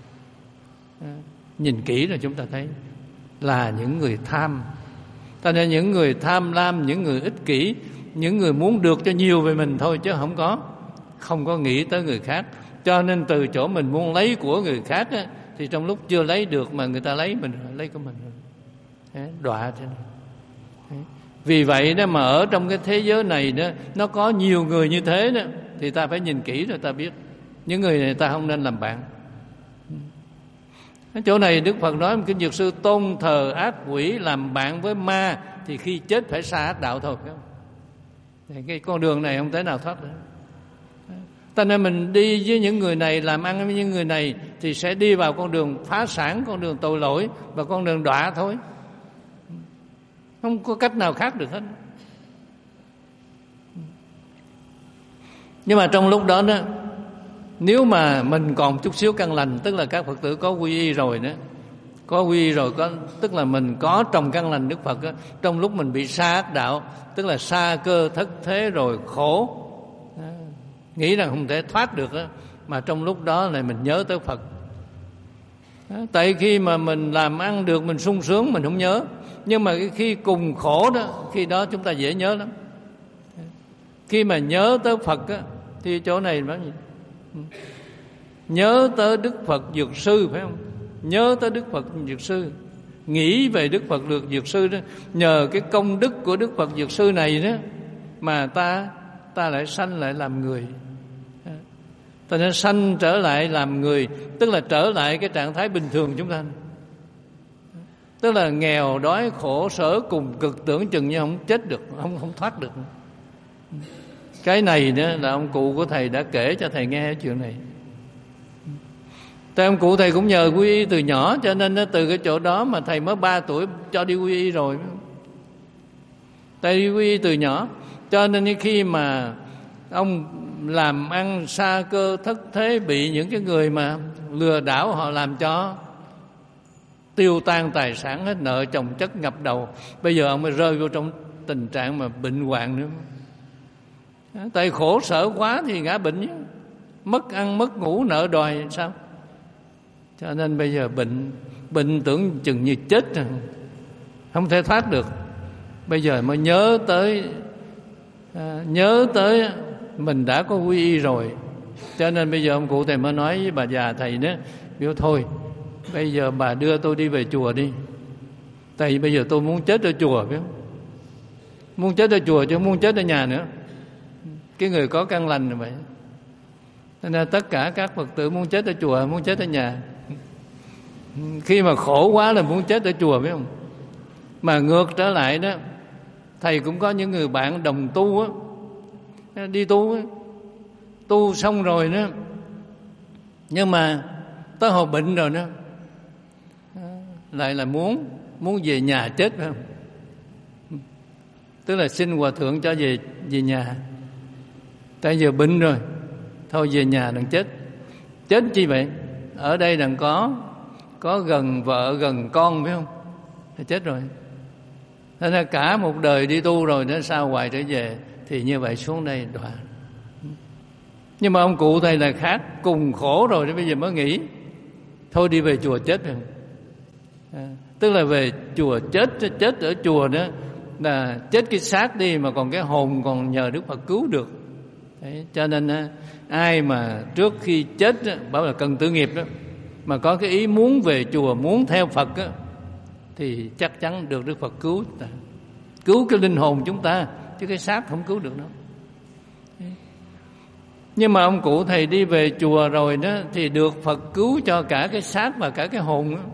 nhìn kỹ rồi chúng ta thấy là những người tham. Ta nên những người tham lam, những người ích kỷ, những người muốn được cho nhiều về mình thôi, chứ không có không có nghĩ tới người khác. Cho nên từ chỗ mình muốn lấy của người khác á, thì trong lúc chưa lấy được mà người ta lấy mình, lấy của mình, đấy, đọa thế này. Vì vậy đó mà ở trong cái thế giới này đó, nó có nhiều người như thế đó, thì ta phải nhìn kỹ rồi ta biết những người này ta không nên làm bạn. Ở chỗ này Đức Phật nói Kinh Dược Sư tôn thờ ác quỷ, làm bạn với ma thì khi chết phải xa ác đạo thôi, phải không? Thì cái con đường này không thể nào thoát được. Cho nên mình đi với những người này, làm ăn với những người này thì sẽ đi vào con đường phá sản, con đường tội lỗi và con đường đọa thôi. Không có cách nào khác được hết. Nhưng mà trong lúc đó đó, nếu mà mình còn chút xíu căn lành, tức là các Phật tử có quy y rồi đó, có quy y rồi, có tức là mình có trồng căn lành Đức Phật đó, trong lúc mình bị sa ác đạo, tức là sa cơ thất thế rồi khổ, nghĩ rằng không thể thoát được đó, mà trong lúc đó là mình nhớ tới Phật. Tại khi mà mình làm ăn được, mình sung sướng, mình không nhớ. Nhưng mà khi cùng khổ đó, khi đó chúng ta dễ nhớ lắm. Khi mà nhớ tới Phật á, thì chỗ này nói gì? Nhớ tới Đức Phật Dược Sư, phải không? Nhớ tới Đức Phật Dược Sư, nghĩ về Đức Phật được Dược Sư đó. Nhờ cái công đức của Đức Phật Dược Sư này đó mà ta ta lại sanh lại làm người. Ta nên sanh trở lại làm người, tức là trở lại cái trạng thái bình thường chúng ta. Tức là nghèo đói khổ sở cùng cực, tưởng chừng như không chết được, không không thoát được. Cái này đó là ông cụ của thầy đã kể cho thầy nghe chuyện này. Tại ông cụ thầy cũng nhờ quy y từ nhỏ, cho nên từ cái chỗ đó mà thầy mới ba tuổi cho đi quy y rồi. Thầy đi quy y từ nhỏ, cho nên khi mà ông làm ăn sa cơ thất thế, bị những cái người mà lừa đảo họ làm cho tiêu tan tài sản hết, nợ chồng chất ngập đầu. Bây giờ ông mới rơi vô trong tình trạng mà bệnh hoạn nữa. Tại khổ sở quá thì ngã bệnh chứ. Mất ăn mất ngủ nợ đòi sao? Cho nên bây giờ bệnh bệnh tưởng chừng như chết rồi, không thể thoát được. Bây giờ mới nhớ tới à, nhớ tới mình đã có quy y rồi. Cho nên bây giờ ông cụ thầy mới nói với bà già thầy đó, biểu thôi bây giờ bà đưa tôi đi về chùa đi, tại vì bây giờ tôi muốn chết ở chùa, biết không? Muốn chết ở chùa chứ không muốn chết ở nhà nữa. Cái người có căn lành là vậy. Nên tất cả các Phật tử muốn chết ở chùa, muốn chết ở nhà. Khi mà khổ quá là muốn chết ở chùa, biết không? Mà ngược trở lại đó, thầy cũng có những người bạn đồng tu á, đi tu á, tu xong rồi đó, nhưng mà tới hồi bệnh rồi đó, lại là muốn muốn về nhà chết, phải không? Tức là xin hòa thượng cho về về nhà. Tại giờ bệnh rồi, thôi về nhà đừng chết. Chết chi vậy? Ở đây đừng có có gần vợ gần con, phải không? Thì chết rồi. Thế nên cả một đời đi tu rồi đến sao hoài trở về, thì như vậy xuống đây đoạn. Nhưng mà ông cụ thầy là khác, cùng khổ rồi đến bây giờ mới nghĩ thôi đi về chùa chết, phải không? À, tức là về chùa chết, chết ở chùa đó là chết cái xác đi, mà còn cái hồn còn nhờ Đức Phật cứu được. Đấy, cho nên á, ai mà trước khi chết á, bảo là cần tử nghiệp đó, mà có cái ý muốn về chùa, muốn theo Phật á, thì chắc chắn được Đức Phật cứu ta. Cứu cái linh hồn chúng ta, chứ cái xác không cứu được đâu. Nhưng mà ông cụ thầy đi về chùa rồi đó, thì được Phật cứu cho cả cái xác và cả cái hồn đó.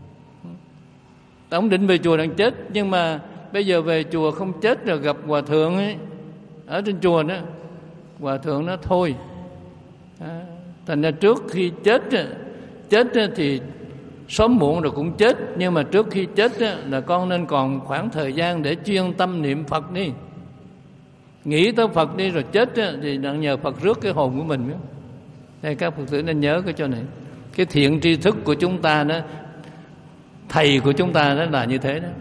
Ông định về chùa đang chết, nhưng mà bây giờ về chùa không chết rồi gặp hòa thượng ấy, ở trên chùa đó, hòa thượng nói thôi, à, thành ra trước khi chết chết thì sớm muộn rồi cũng chết, nhưng mà trước khi chết là con nên còn khoảng thời gian để chuyên tâm niệm Phật đi, nghĩ tới Phật đi, rồi chết thì nhờ Phật rước cái hồn của mình. Đây các Phật tử nên nhớ cái chỗ này. Cái thiện tri thức của chúng ta đó, thầy của chúng ta đó là như thế đó.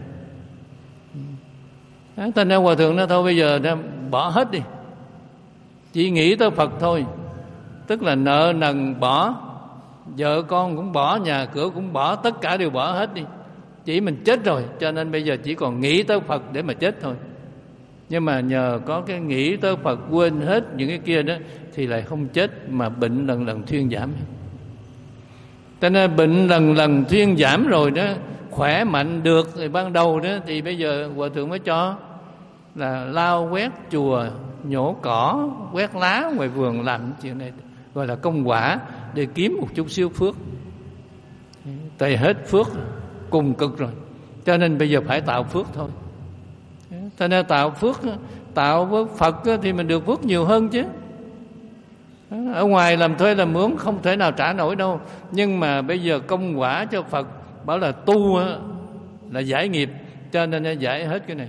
Thành ra hòa thượng nói thôi bây giờ đó, bỏ hết đi, chỉ nghĩ tới Phật thôi. Tức là nợ nần bỏ, vợ con cũng bỏ, nhà cửa cũng bỏ, tất cả đều bỏ hết đi. Chỉ mình chết rồi, cho nên bây giờ chỉ còn nghĩ tới Phật để mà chết thôi. Nhưng mà nhờ có cái nghĩ tới Phật, quên hết những cái kia đó, thì lại không chết, mà bệnh lần lần thuyên giảm. Cho nên bệnh lần lần thuyên giảm rồi đó, khỏe mạnh được. Thì ban đầu đó thì bây giờ hòa thượng mới cho là lau quét chùa, nhổ cỏ, quét lá ngoài vườn, làm chuyện này gọi là công quả, để kiếm một chút xíu phước. Tại hết phước cùng cực rồi, cho nên bây giờ phải tạo phước thôi. Cho nên tạo phước, tạo với Phật thì mình được phước nhiều hơn chứ. Ở ngoài làm thuê làm mướn không thể nào trả nổi đâu. Nhưng mà bây giờ công quả cho Phật, bảo là tu là giải nghiệp, cho nên nó giải hết cái này.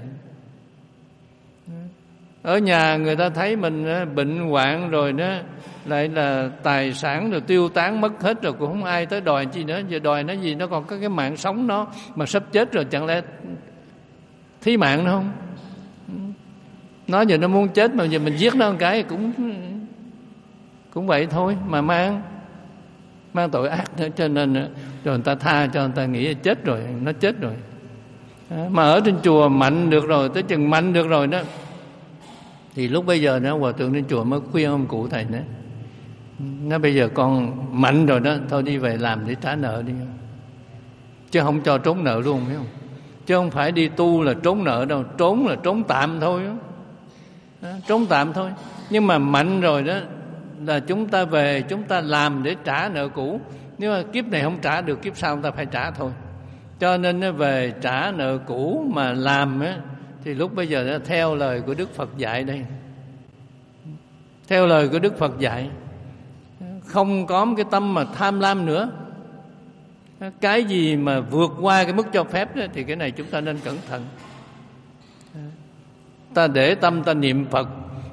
Ở nhà người ta thấy mình bệnh hoạn rồi đó, lại là tài sản rồi tiêu tán mất hết rồi, cũng không ai tới đòi chi nữa. Giờ đòi nó gì, nó còn có cái mạng sống nó mà sắp chết rồi, chẳng lẽ thí mạng nó không? Nó giờ nó muốn chết mà giờ mình giết nó một cái cũng cũng vậy thôi, mà mang mang tội ác nữa. Cho nên rồi người ta tha cho, người ta nghĩ chết rồi, nó chết rồi. Mà ở trên chùa mạnh được rồi, tới chừng mạnh được rồi đó, thì lúc bây giờ nó hòa thượng trên chùa mới khuyên ông cụ thầy nữa, nó bây giờ con mạnh rồi đó, thôi đi về làm để trả nợ đi, chứ không cho trốn nợ luôn, biết không? Chứ không phải đi tu là trốn nợ đâu, trốn là trốn tạm thôi đó. Đó, trốn tạm thôi. Nhưng mà mạnh rồi đó là chúng ta về, chúng ta làm để trả nợ cũ. Nếu mà kiếp này không trả được, kiếp sau chúng ta phải trả thôi. Cho nên nó về trả nợ cũ mà làm á, thì lúc bây giờ nó theo lời của Đức Phật dạy đây. Theo lời của Đức Phật dạy, không có một cái tâm mà tham lam nữa. Cái gì mà vượt qua cái mức cho phép đó, thì cái này chúng ta nên cẩn thận. Ta để tâm ta niệm Phật,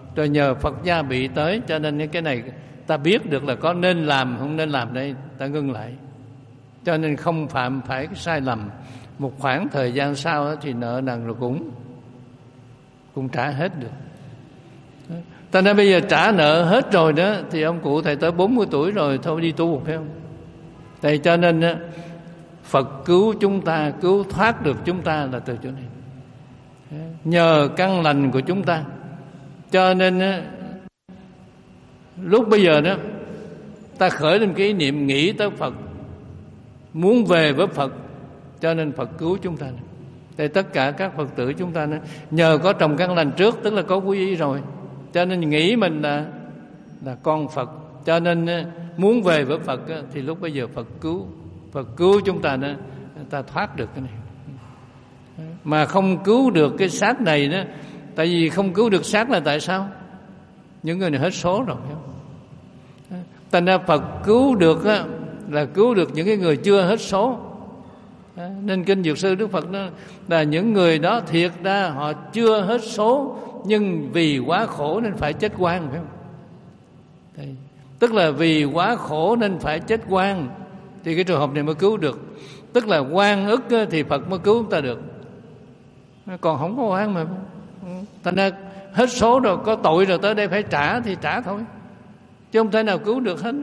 rồi nhờ Phật gia bị tới, cho nên cái này ta biết được là có nên làm không nên làm đây, ta ngưng lại. Cho nên không phạm phải cái sai lầm. Một khoảng thời gian sau đó thì nợ nần rồi cũng cũng trả hết được. Ta nói bây giờ trả nợ hết rồi đó, thì ông cụ thầy tới bốn mươi tuổi rồi, thôi đi tu, phải không? Tại cho nên đó, Phật cứu chúng ta, cứu thoát được chúng ta là từ chỗ này, nhờ căn lành của chúng ta. Cho nên đó, lúc bây giờ đó ta khởi lên cái ý niệm nghĩ tới Phật, muốn về với Phật, cho nên Phật cứu chúng ta. Tại tất cả các Phật tử chúng ta đó, nhờ có trồng căn lành trước, tức là có quy y rồi, cho nên nghĩ mình là là con Phật, cho nên muốn về với Phật thì lúc bây giờ Phật cứu, Phật cứu chúng ta đó, ta thoát được cái này. Mà không cứu được cái xác này đó, tại vì không cứu được xác là tại sao? Những người này hết số rồi. Thành ra Phật cứu được á, là cứu được những cái người chưa hết số. Nên kinh Dược Sư Đức Phật đó là những người đó thiệt ra họ chưa hết số, nhưng vì quá khổ nên phải chết oan, phải không? Đây. Tức là vì quá khổ nên phải chết oan, thì cái trường hợp này mới cứu được. Tức là oan ức thì Phật mới cứu chúng ta được, còn không có oan mà. Thành ra hết số rồi, có tội rồi, tới đây phải trả thì trả thôi, chứ không thể nào cứu được hết.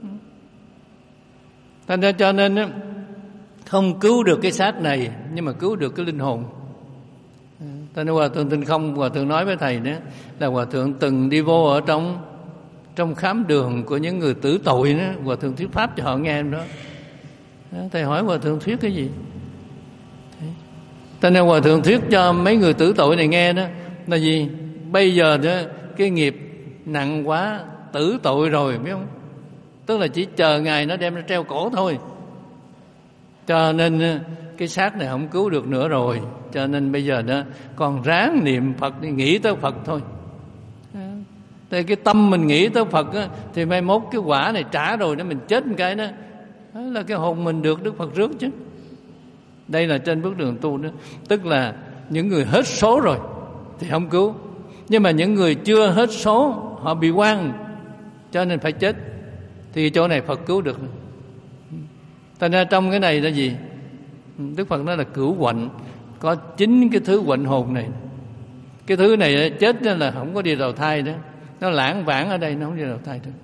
Thành ra cho nên không cứu được cái xác này, nhưng mà cứu được cái linh hồn. Thành ra Hòa Thượng Tinh Không, Hòa Thượng nói với thầy đó là Hòa Thượng từng đi vô ở trong trong khám đường của những người tử tội đó, Hòa Thượng thuyết pháp cho họ nghe đó. Thầy hỏi Hòa Thượng thuyết cái gì? Thành ra Hòa Thượng thuyết cho mấy người tử tội này nghe đó là gì? Bây giờ đó cái nghiệp nặng quá, tử tội rồi, biết không? Tức là chỉ chờ ngày nó đem ra treo cổ thôi. Cho nên cái xác này không cứu được nữa rồi, cho nên bây giờ đó còn ráng niệm Phật, đi nghĩ tới Phật thôi. Tại cái tâm mình nghĩ tới Phật á, thì mai mốt cái quả này trả rồi đó, mình chết một cái đó, đó là cái hồn mình được Đức Phật rước chứ. Đây là trên bước đường tu đó. Tức là những người hết số rồi thì không cứu, nhưng mà những người chưa hết số, họ bị oan cho nên phải chết, thì chỗ này Phật cứu được. Thành ra trong cái này là gì? Đức Phật nói là cửu quạnh, có chín cái thứ quạnh hồn này. Cái thứ này chết là không có đi đầu thai đó, nó lãng vãng ở đây, nó không đi đầu thai được.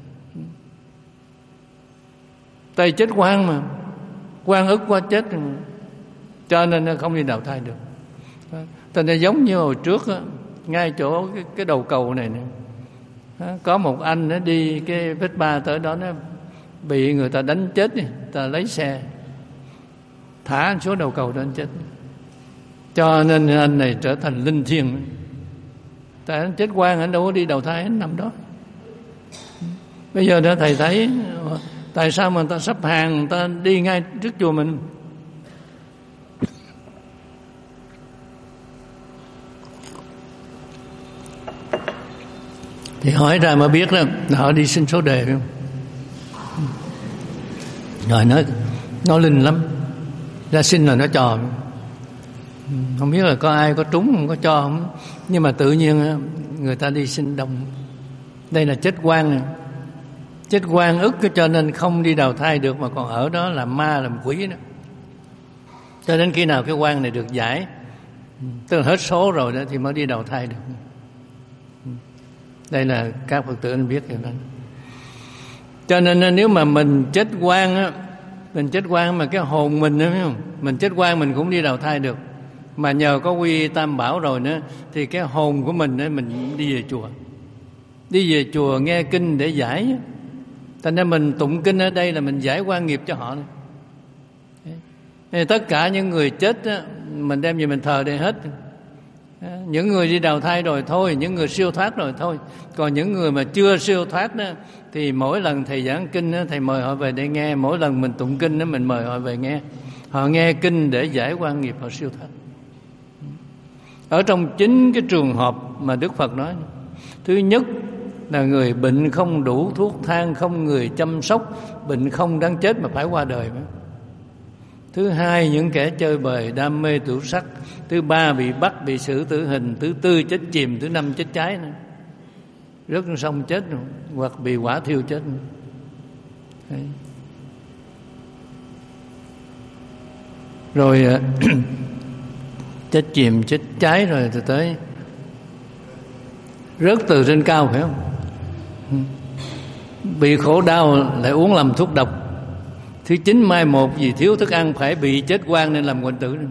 Tại chết quan mà, quan ức quá chết rồi, cho nên nó không đi đầu thai được. Thành ra giống như hồi trước á, ngay chỗ cái, cái đầu cầu này nè, có một anh nó đi cái vết ba tới đó, nó bị người ta đánh chết, người ta lấy xe thả anh xuống đầu cầu đó, anh chết. Cho nên anh này trở thành linh thiêng. Tại anh chết quan, anh đâu có đi đầu thai, anh nằm đó. Bây giờ đó thầy thấy tại sao mà người ta sắp hàng, người ta đi ngay trước chùa mình. Thì hỏi ra mà biết đó, họ đi xin số đề, phải không? Rồi nói nó linh lắm, ra xin là nó cho. Không biết là có ai có trúng không, có cho không, nhưng mà tự nhiên người ta đi xin đông. Đây là chết quan này, chết quan ức, cho nên không đi đầu thai được, mà còn ở đó làm ma làm quỷ đó. Cho đến khi nào cái quan này được giải, tức là hết số rồi đó, thì mới đi đầu thai được. Đây là các Phật tử nên biết điều đó. Cho nên nếu mà mình chết quan á, mình chết quan mà cái hồn mình đó, phải không? Mình chết quan mình cũng đi đầu thai được. Mà nhờ có quy y Tam Bảo rồi nữa, thì cái hồn của mình đó, mình đi về chùa, đi về chùa nghe kinh để giải. Thành ra mình tụng kinh ở đây là mình giải quan nghiệp cho họ. Thì tất cả những người chết đó, mình đem về mình thờ đây hết. Những người đi đầu thai rồi thôi, những người siêu thoát rồi thôi. Còn những người mà chưa siêu thoát đó, thì mỗi lần thầy giảng kinh đó, thầy mời họ về để nghe. Mỗi lần mình tụng kinh đó, mình mời họ về nghe. Họ nghe kinh để giải quan nghiệp, họ siêu thoát. Ở trong chính cái trường hợp mà Đức Phật nói, thứ nhất là người bệnh không đủ thuốc thang, không người chăm sóc, bệnh không đáng chết mà phải qua đời. Thứ hai, những kẻ chơi bời đam mê tửu sắc. Thứ ba, bị bắt bị xử tử hình. Thứ tư, chết chìm. Thứ năm, chết cháy nữa. rớt xuống sông chết rồi, hoặc bị hỏa thiêu chết rồi. Đấy. Rồi chết chìm, chết cháy rồi từ tới rớt từ trên cao, phải không? Bị khổ đau lại uống làm thuốc độc. Thứ chín, mai một vì thiếu thức ăn phải bị chết oan nên làm quệnh tử.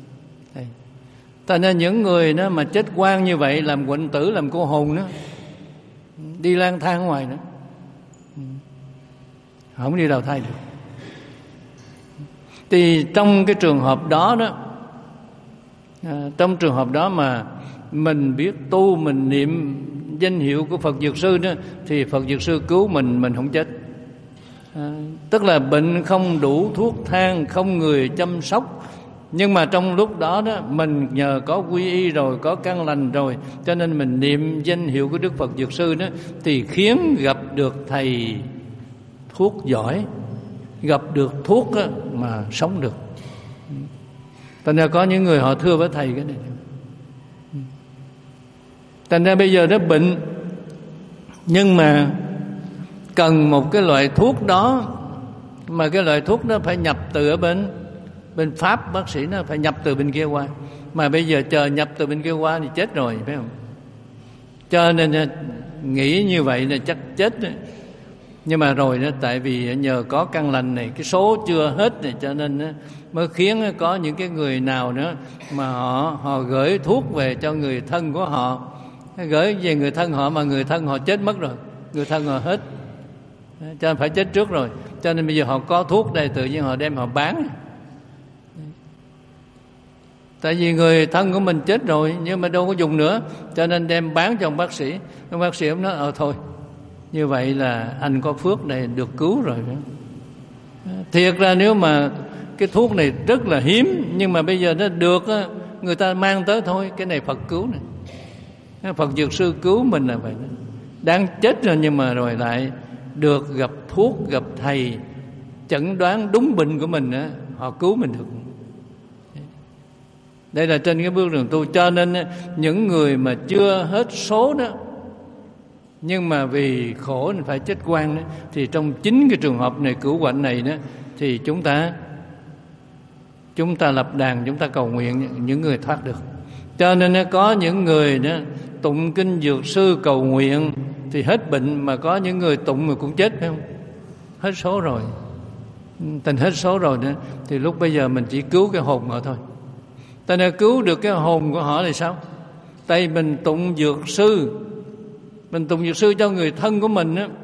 Ta nên những người đó mà chết oan như vậy, làm quệnh tử, làm cô hồn đó, đi lang thang ngoài nữa, không đi đầu thai được. Thì trong cái trường hợp đó đó à, trong trường hợp đó mà mình biết tu, mình niệm danh hiệu của Phật Dược Sư đó, thì Phật Dược Sư cứu mình, mình không chết. à, Tức là bệnh không đủ thuốc thang, không người chăm sóc, nhưng mà trong lúc đó đó mình nhờ có quy y rồi, có căn lành rồi, cho nên mình niệm danh hiệu của Đức Phật Dược Sư đó, thì khiến gặp được thầy thuốc giỏi, gặp được thuốc đó, mà sống được. Thành ra có những người họ thưa với thầy cái này. Thành ra bây giờ nó bệnh, nhưng mà cần một cái loại thuốc đó, mà cái loại thuốc đó phải nhập từ ở bên bên Pháp, bác sĩ nó phải nhập từ bên kia qua. Mà bây giờ chờ nhập từ bên kia qua thì chết rồi, phải không? Cho nên nghĩ như vậy là chắc chết đấy. Nhưng mà rồi đó, tại vì nhờ có căn lành này, cái số chưa hết này, cho nên mới khiến có những cái người nào nữa mà họ họ gửi thuốc về cho người thân của họ, gửi về người thân họ mà người thân họ chết mất rồi, người thân họ hết, cho nên phải chết trước rồi. Cho nên bây giờ họ có thuốc đây, tự nhiên họ đem họ bán. Tại vì người thân của mình chết rồi nhưng mà đâu có dùng nữa, cho nên đem bán cho ông bác sĩ. Ông bác sĩ ông nói ờ thôi, như vậy là anh có phước này, được cứu rồi. Thiệt ra nếu mà cái thuốc này rất là hiếm, nhưng mà bây giờ nó được, người ta mang tới thôi. Cái này Phật cứu này, Phật Dược Sư cứu mình là vậy. Đang chết rồi nhưng mà rồi lại được gặp thuốc, gặp thầy chẩn đoán đúng bệnh của mình, họ cứu mình được. Đây là trên cái bước đường tu. Cho nên những người mà chưa hết số đó, nhưng mà vì khổ nên phải chết oan đó, thì trong chính cái trường hợp này, cửu quạnh này đó, thì chúng ta chúng ta lập đàn, chúng ta cầu nguyện những người thoát được. Cho nên có những người đó tụng kinh Dược Sư cầu nguyện thì hết bệnh, mà có những người tụng mà cũng chết, phải không? Hết số rồi, tình hết số rồi đó, thì lúc bây giờ mình chỉ cứu cái hồn họ thôi. Ta nên cứu được cái hồn của họ là sao? Tại mình tụng Dược Sư, mình tụng Dược Sư cho người thân của mình đó.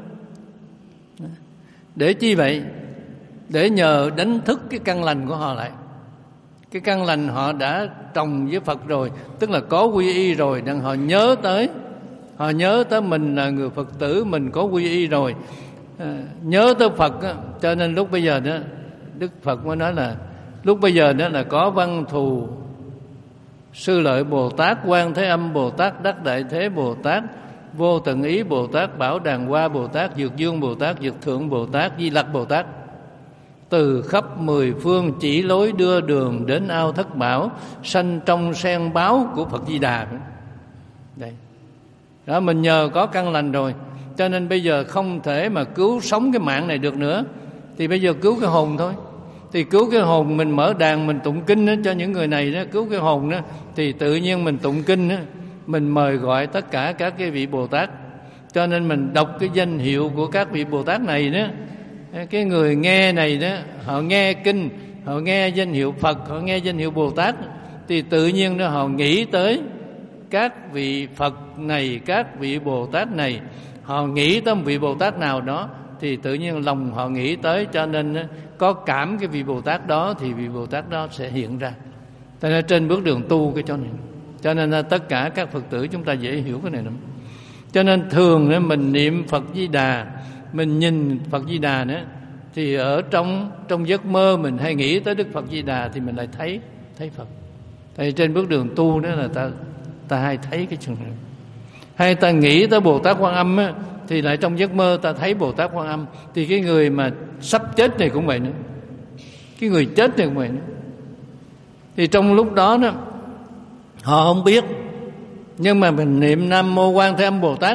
Để chi vậy? Để nhờ đánh thức cái căn lành của họ lại. Cái căn lành họ đã trồng với Phật rồi, tức là có quy y rồi, đang họ nhớ tới, họ nhớ tới mình là người Phật tử, mình có quy y rồi, à, nhớ tới Phật đó. Cho nên lúc bây giờ đó, Đức Phật mới nói là lúc bây giờ đó là có Văn Thù Sư Lợi Bồ Tát, Quan Thế Âm Bồ Tát, Đắc Đại Thế Bồ Tát, Vô Tận Ý Bồ Tát, Bảo Đàn Hoa Bồ Tát, Dược Dương Bồ Tát, Dược Thượng Bồ Tát, Di Lặc Bồ Tát, từ khắp mười phương chỉ lối đưa đường đến ao thất bảo, sanh trong sen báo của Phật Di Đà. Đây. Đó, mình nhờ có căn lành rồi, cho nên bây giờ không thể mà cứu sống cái mạng này được nữa, thì bây giờ cứu cái hồn thôi. Thì cứu cái hồn, mình mở đàn, mình tụng kinh đó, cho những người này đó, cứu cái hồn đó, thì tự nhiên mình tụng kinh đó, mình mời gọi tất cả các cái vị Bồ Tát. Cho nên mình đọc cái danh hiệu của các vị Bồ Tát này đó, cái người nghe này đó, họ nghe kinh, họ nghe danh hiệu Phật, họ nghe danh hiệu Bồ Tát, thì tự nhiên đó họ nghĩ tới các vị Phật này, các vị Bồ Tát này. Họ nghĩ tới một vị Bồ Tát nào đó thì tự nhiên lòng họ nghĩ tới, cho nên có cảm cái vị Bồ Tát đó thì vị Bồ Tát đó sẽ hiện ra. Cho nên trên bước đường tu cái chỗ này, cho nên là tất cả các Phật tử chúng ta dễ hiểu cái này lắm. Cho nên thường mình niệm Phật Di Đà, mình nhìn Phật Di Đà nữa, thì ở trong trong giấc mơ mình hay nghĩ tới Đức Phật Di Đà thì mình lại thấy thấy Phật. Tại trên bước đường tu đó là ta ta hay thấy cái trường này. Hay ta nghĩ tới Bồ Tát Quan Âm á, thì lại trong giấc mơ ta thấy Bồ Tát Quan Âm. Thì cái người mà sắp chết này cũng vậy nữa, cái người chết này cũng vậy nữa. Thì trong lúc đó đó họ không biết, nhưng mà mình niệm Nam Mô Quan Thế Âm Bồ Tát á,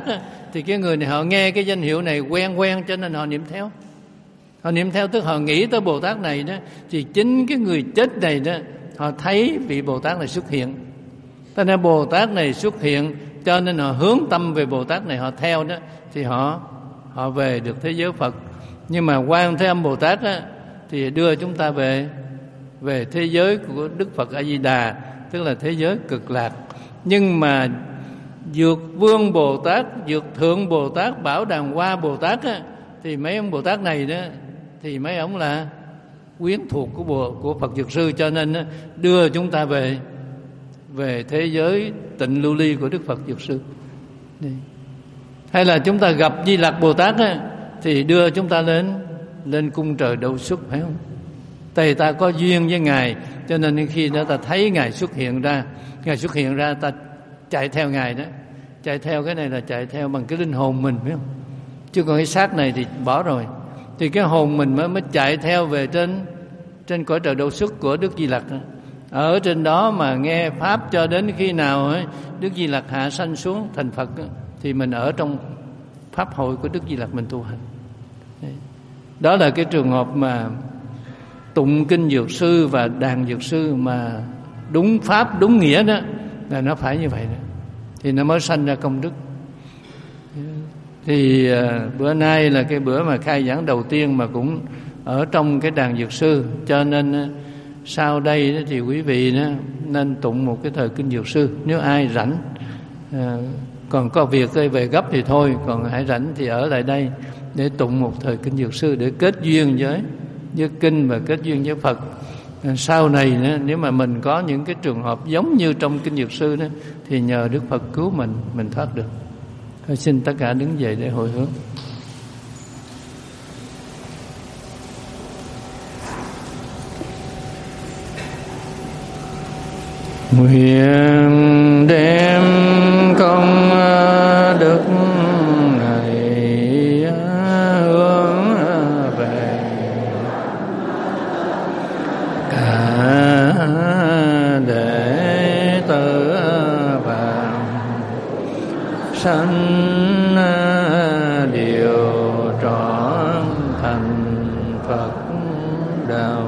thì cái người này họ nghe cái danh hiệu này quen quen cho nên họ niệm theo. Họ niệm theo tức họ nghĩ tới Bồ Tát này đó, thì chính cái người chết này đó họ thấy vị Bồ Tát này xuất hiện. Cho nên Bồ Tát này xuất hiện cho nên họ hướng tâm về Bồ Tát này, họ theo đó thì họ họ về được thế giới Phật. Nhưng mà Quan Thế Âm Bồ Tát á, thì đưa chúng ta về về thế giới của Đức Phật A Di Đà, tức là thế giới cực lạc. Nhưng mà Dược Vương Bồ Tát, Dược Thượng Bồ Tát, Bảo Đàn Hoa Bồ Tát á, thì mấy ông Bồ Tát này đó thì mấy ông là quyến thuộc của Bồ, của Phật Dược Sư, cho nên á, đưa chúng ta về về thế giới Tịnh Lưu Ly của Đức Phật Dược Sư. Đi. Hay là chúng ta gặp Di Lặc Bồ Tát á, thì đưa chúng ta lên lên cung trời Đậu Xuất, phải không? Tại ta có duyên với Ngài, cho nên khi đó ta thấy Ngài xuất hiện ra, Ngài xuất hiện ra ta chạy theo Ngài đó. Chạy theo cái này là chạy theo bằng cái linh hồn mình, phải không? Chứ còn cái xác này thì bỏ rồi. Thì cái hồn mình mới mới chạy theo về trên trên cõi trời Đậu Xuất của Đức Di Lặc. Ở trên đó mà nghe pháp cho đến khi nào ấy, Đức Di Lặc hạ sanh xuống thành Phật ấy, thì mình ở trong pháp hội của Đức Di Lặc mình tu hành. Đó là cái trường hợp mà tụng kinh Dược Sư và đàn Dược Sư mà đúng pháp đúng nghĩa đó, là nó phải như vậy đó, thì nó mới sanh ra công đức. Thì uh, bữa nay là cái bữa mà khai giảng đầu tiên mà cũng ở trong cái đàn Dược Sư, cho nên uh, sau đây đó, thì quý vị đó, nên tụng một cái thời kinh Dược Sư. Nếu ai rảnh uh, còn có việc về gấp thì thôi, còn hãy rảnh thì ở lại đây để tụng một thời kinh Dược Sư để kết duyên với với kinh và kết duyên với Phật. Sau này nữa, nếu mà mình có những cái trường hợp giống như trong kinh Dược Sư đó, thì nhờ Đức Phật cứu mình, mình thoát được. Thôi xin tất cả đứng dậy để hồi hướng. Nguyện đem công đức này hướng về cả đệ tử và sanh điều trọn thành Phật đạo.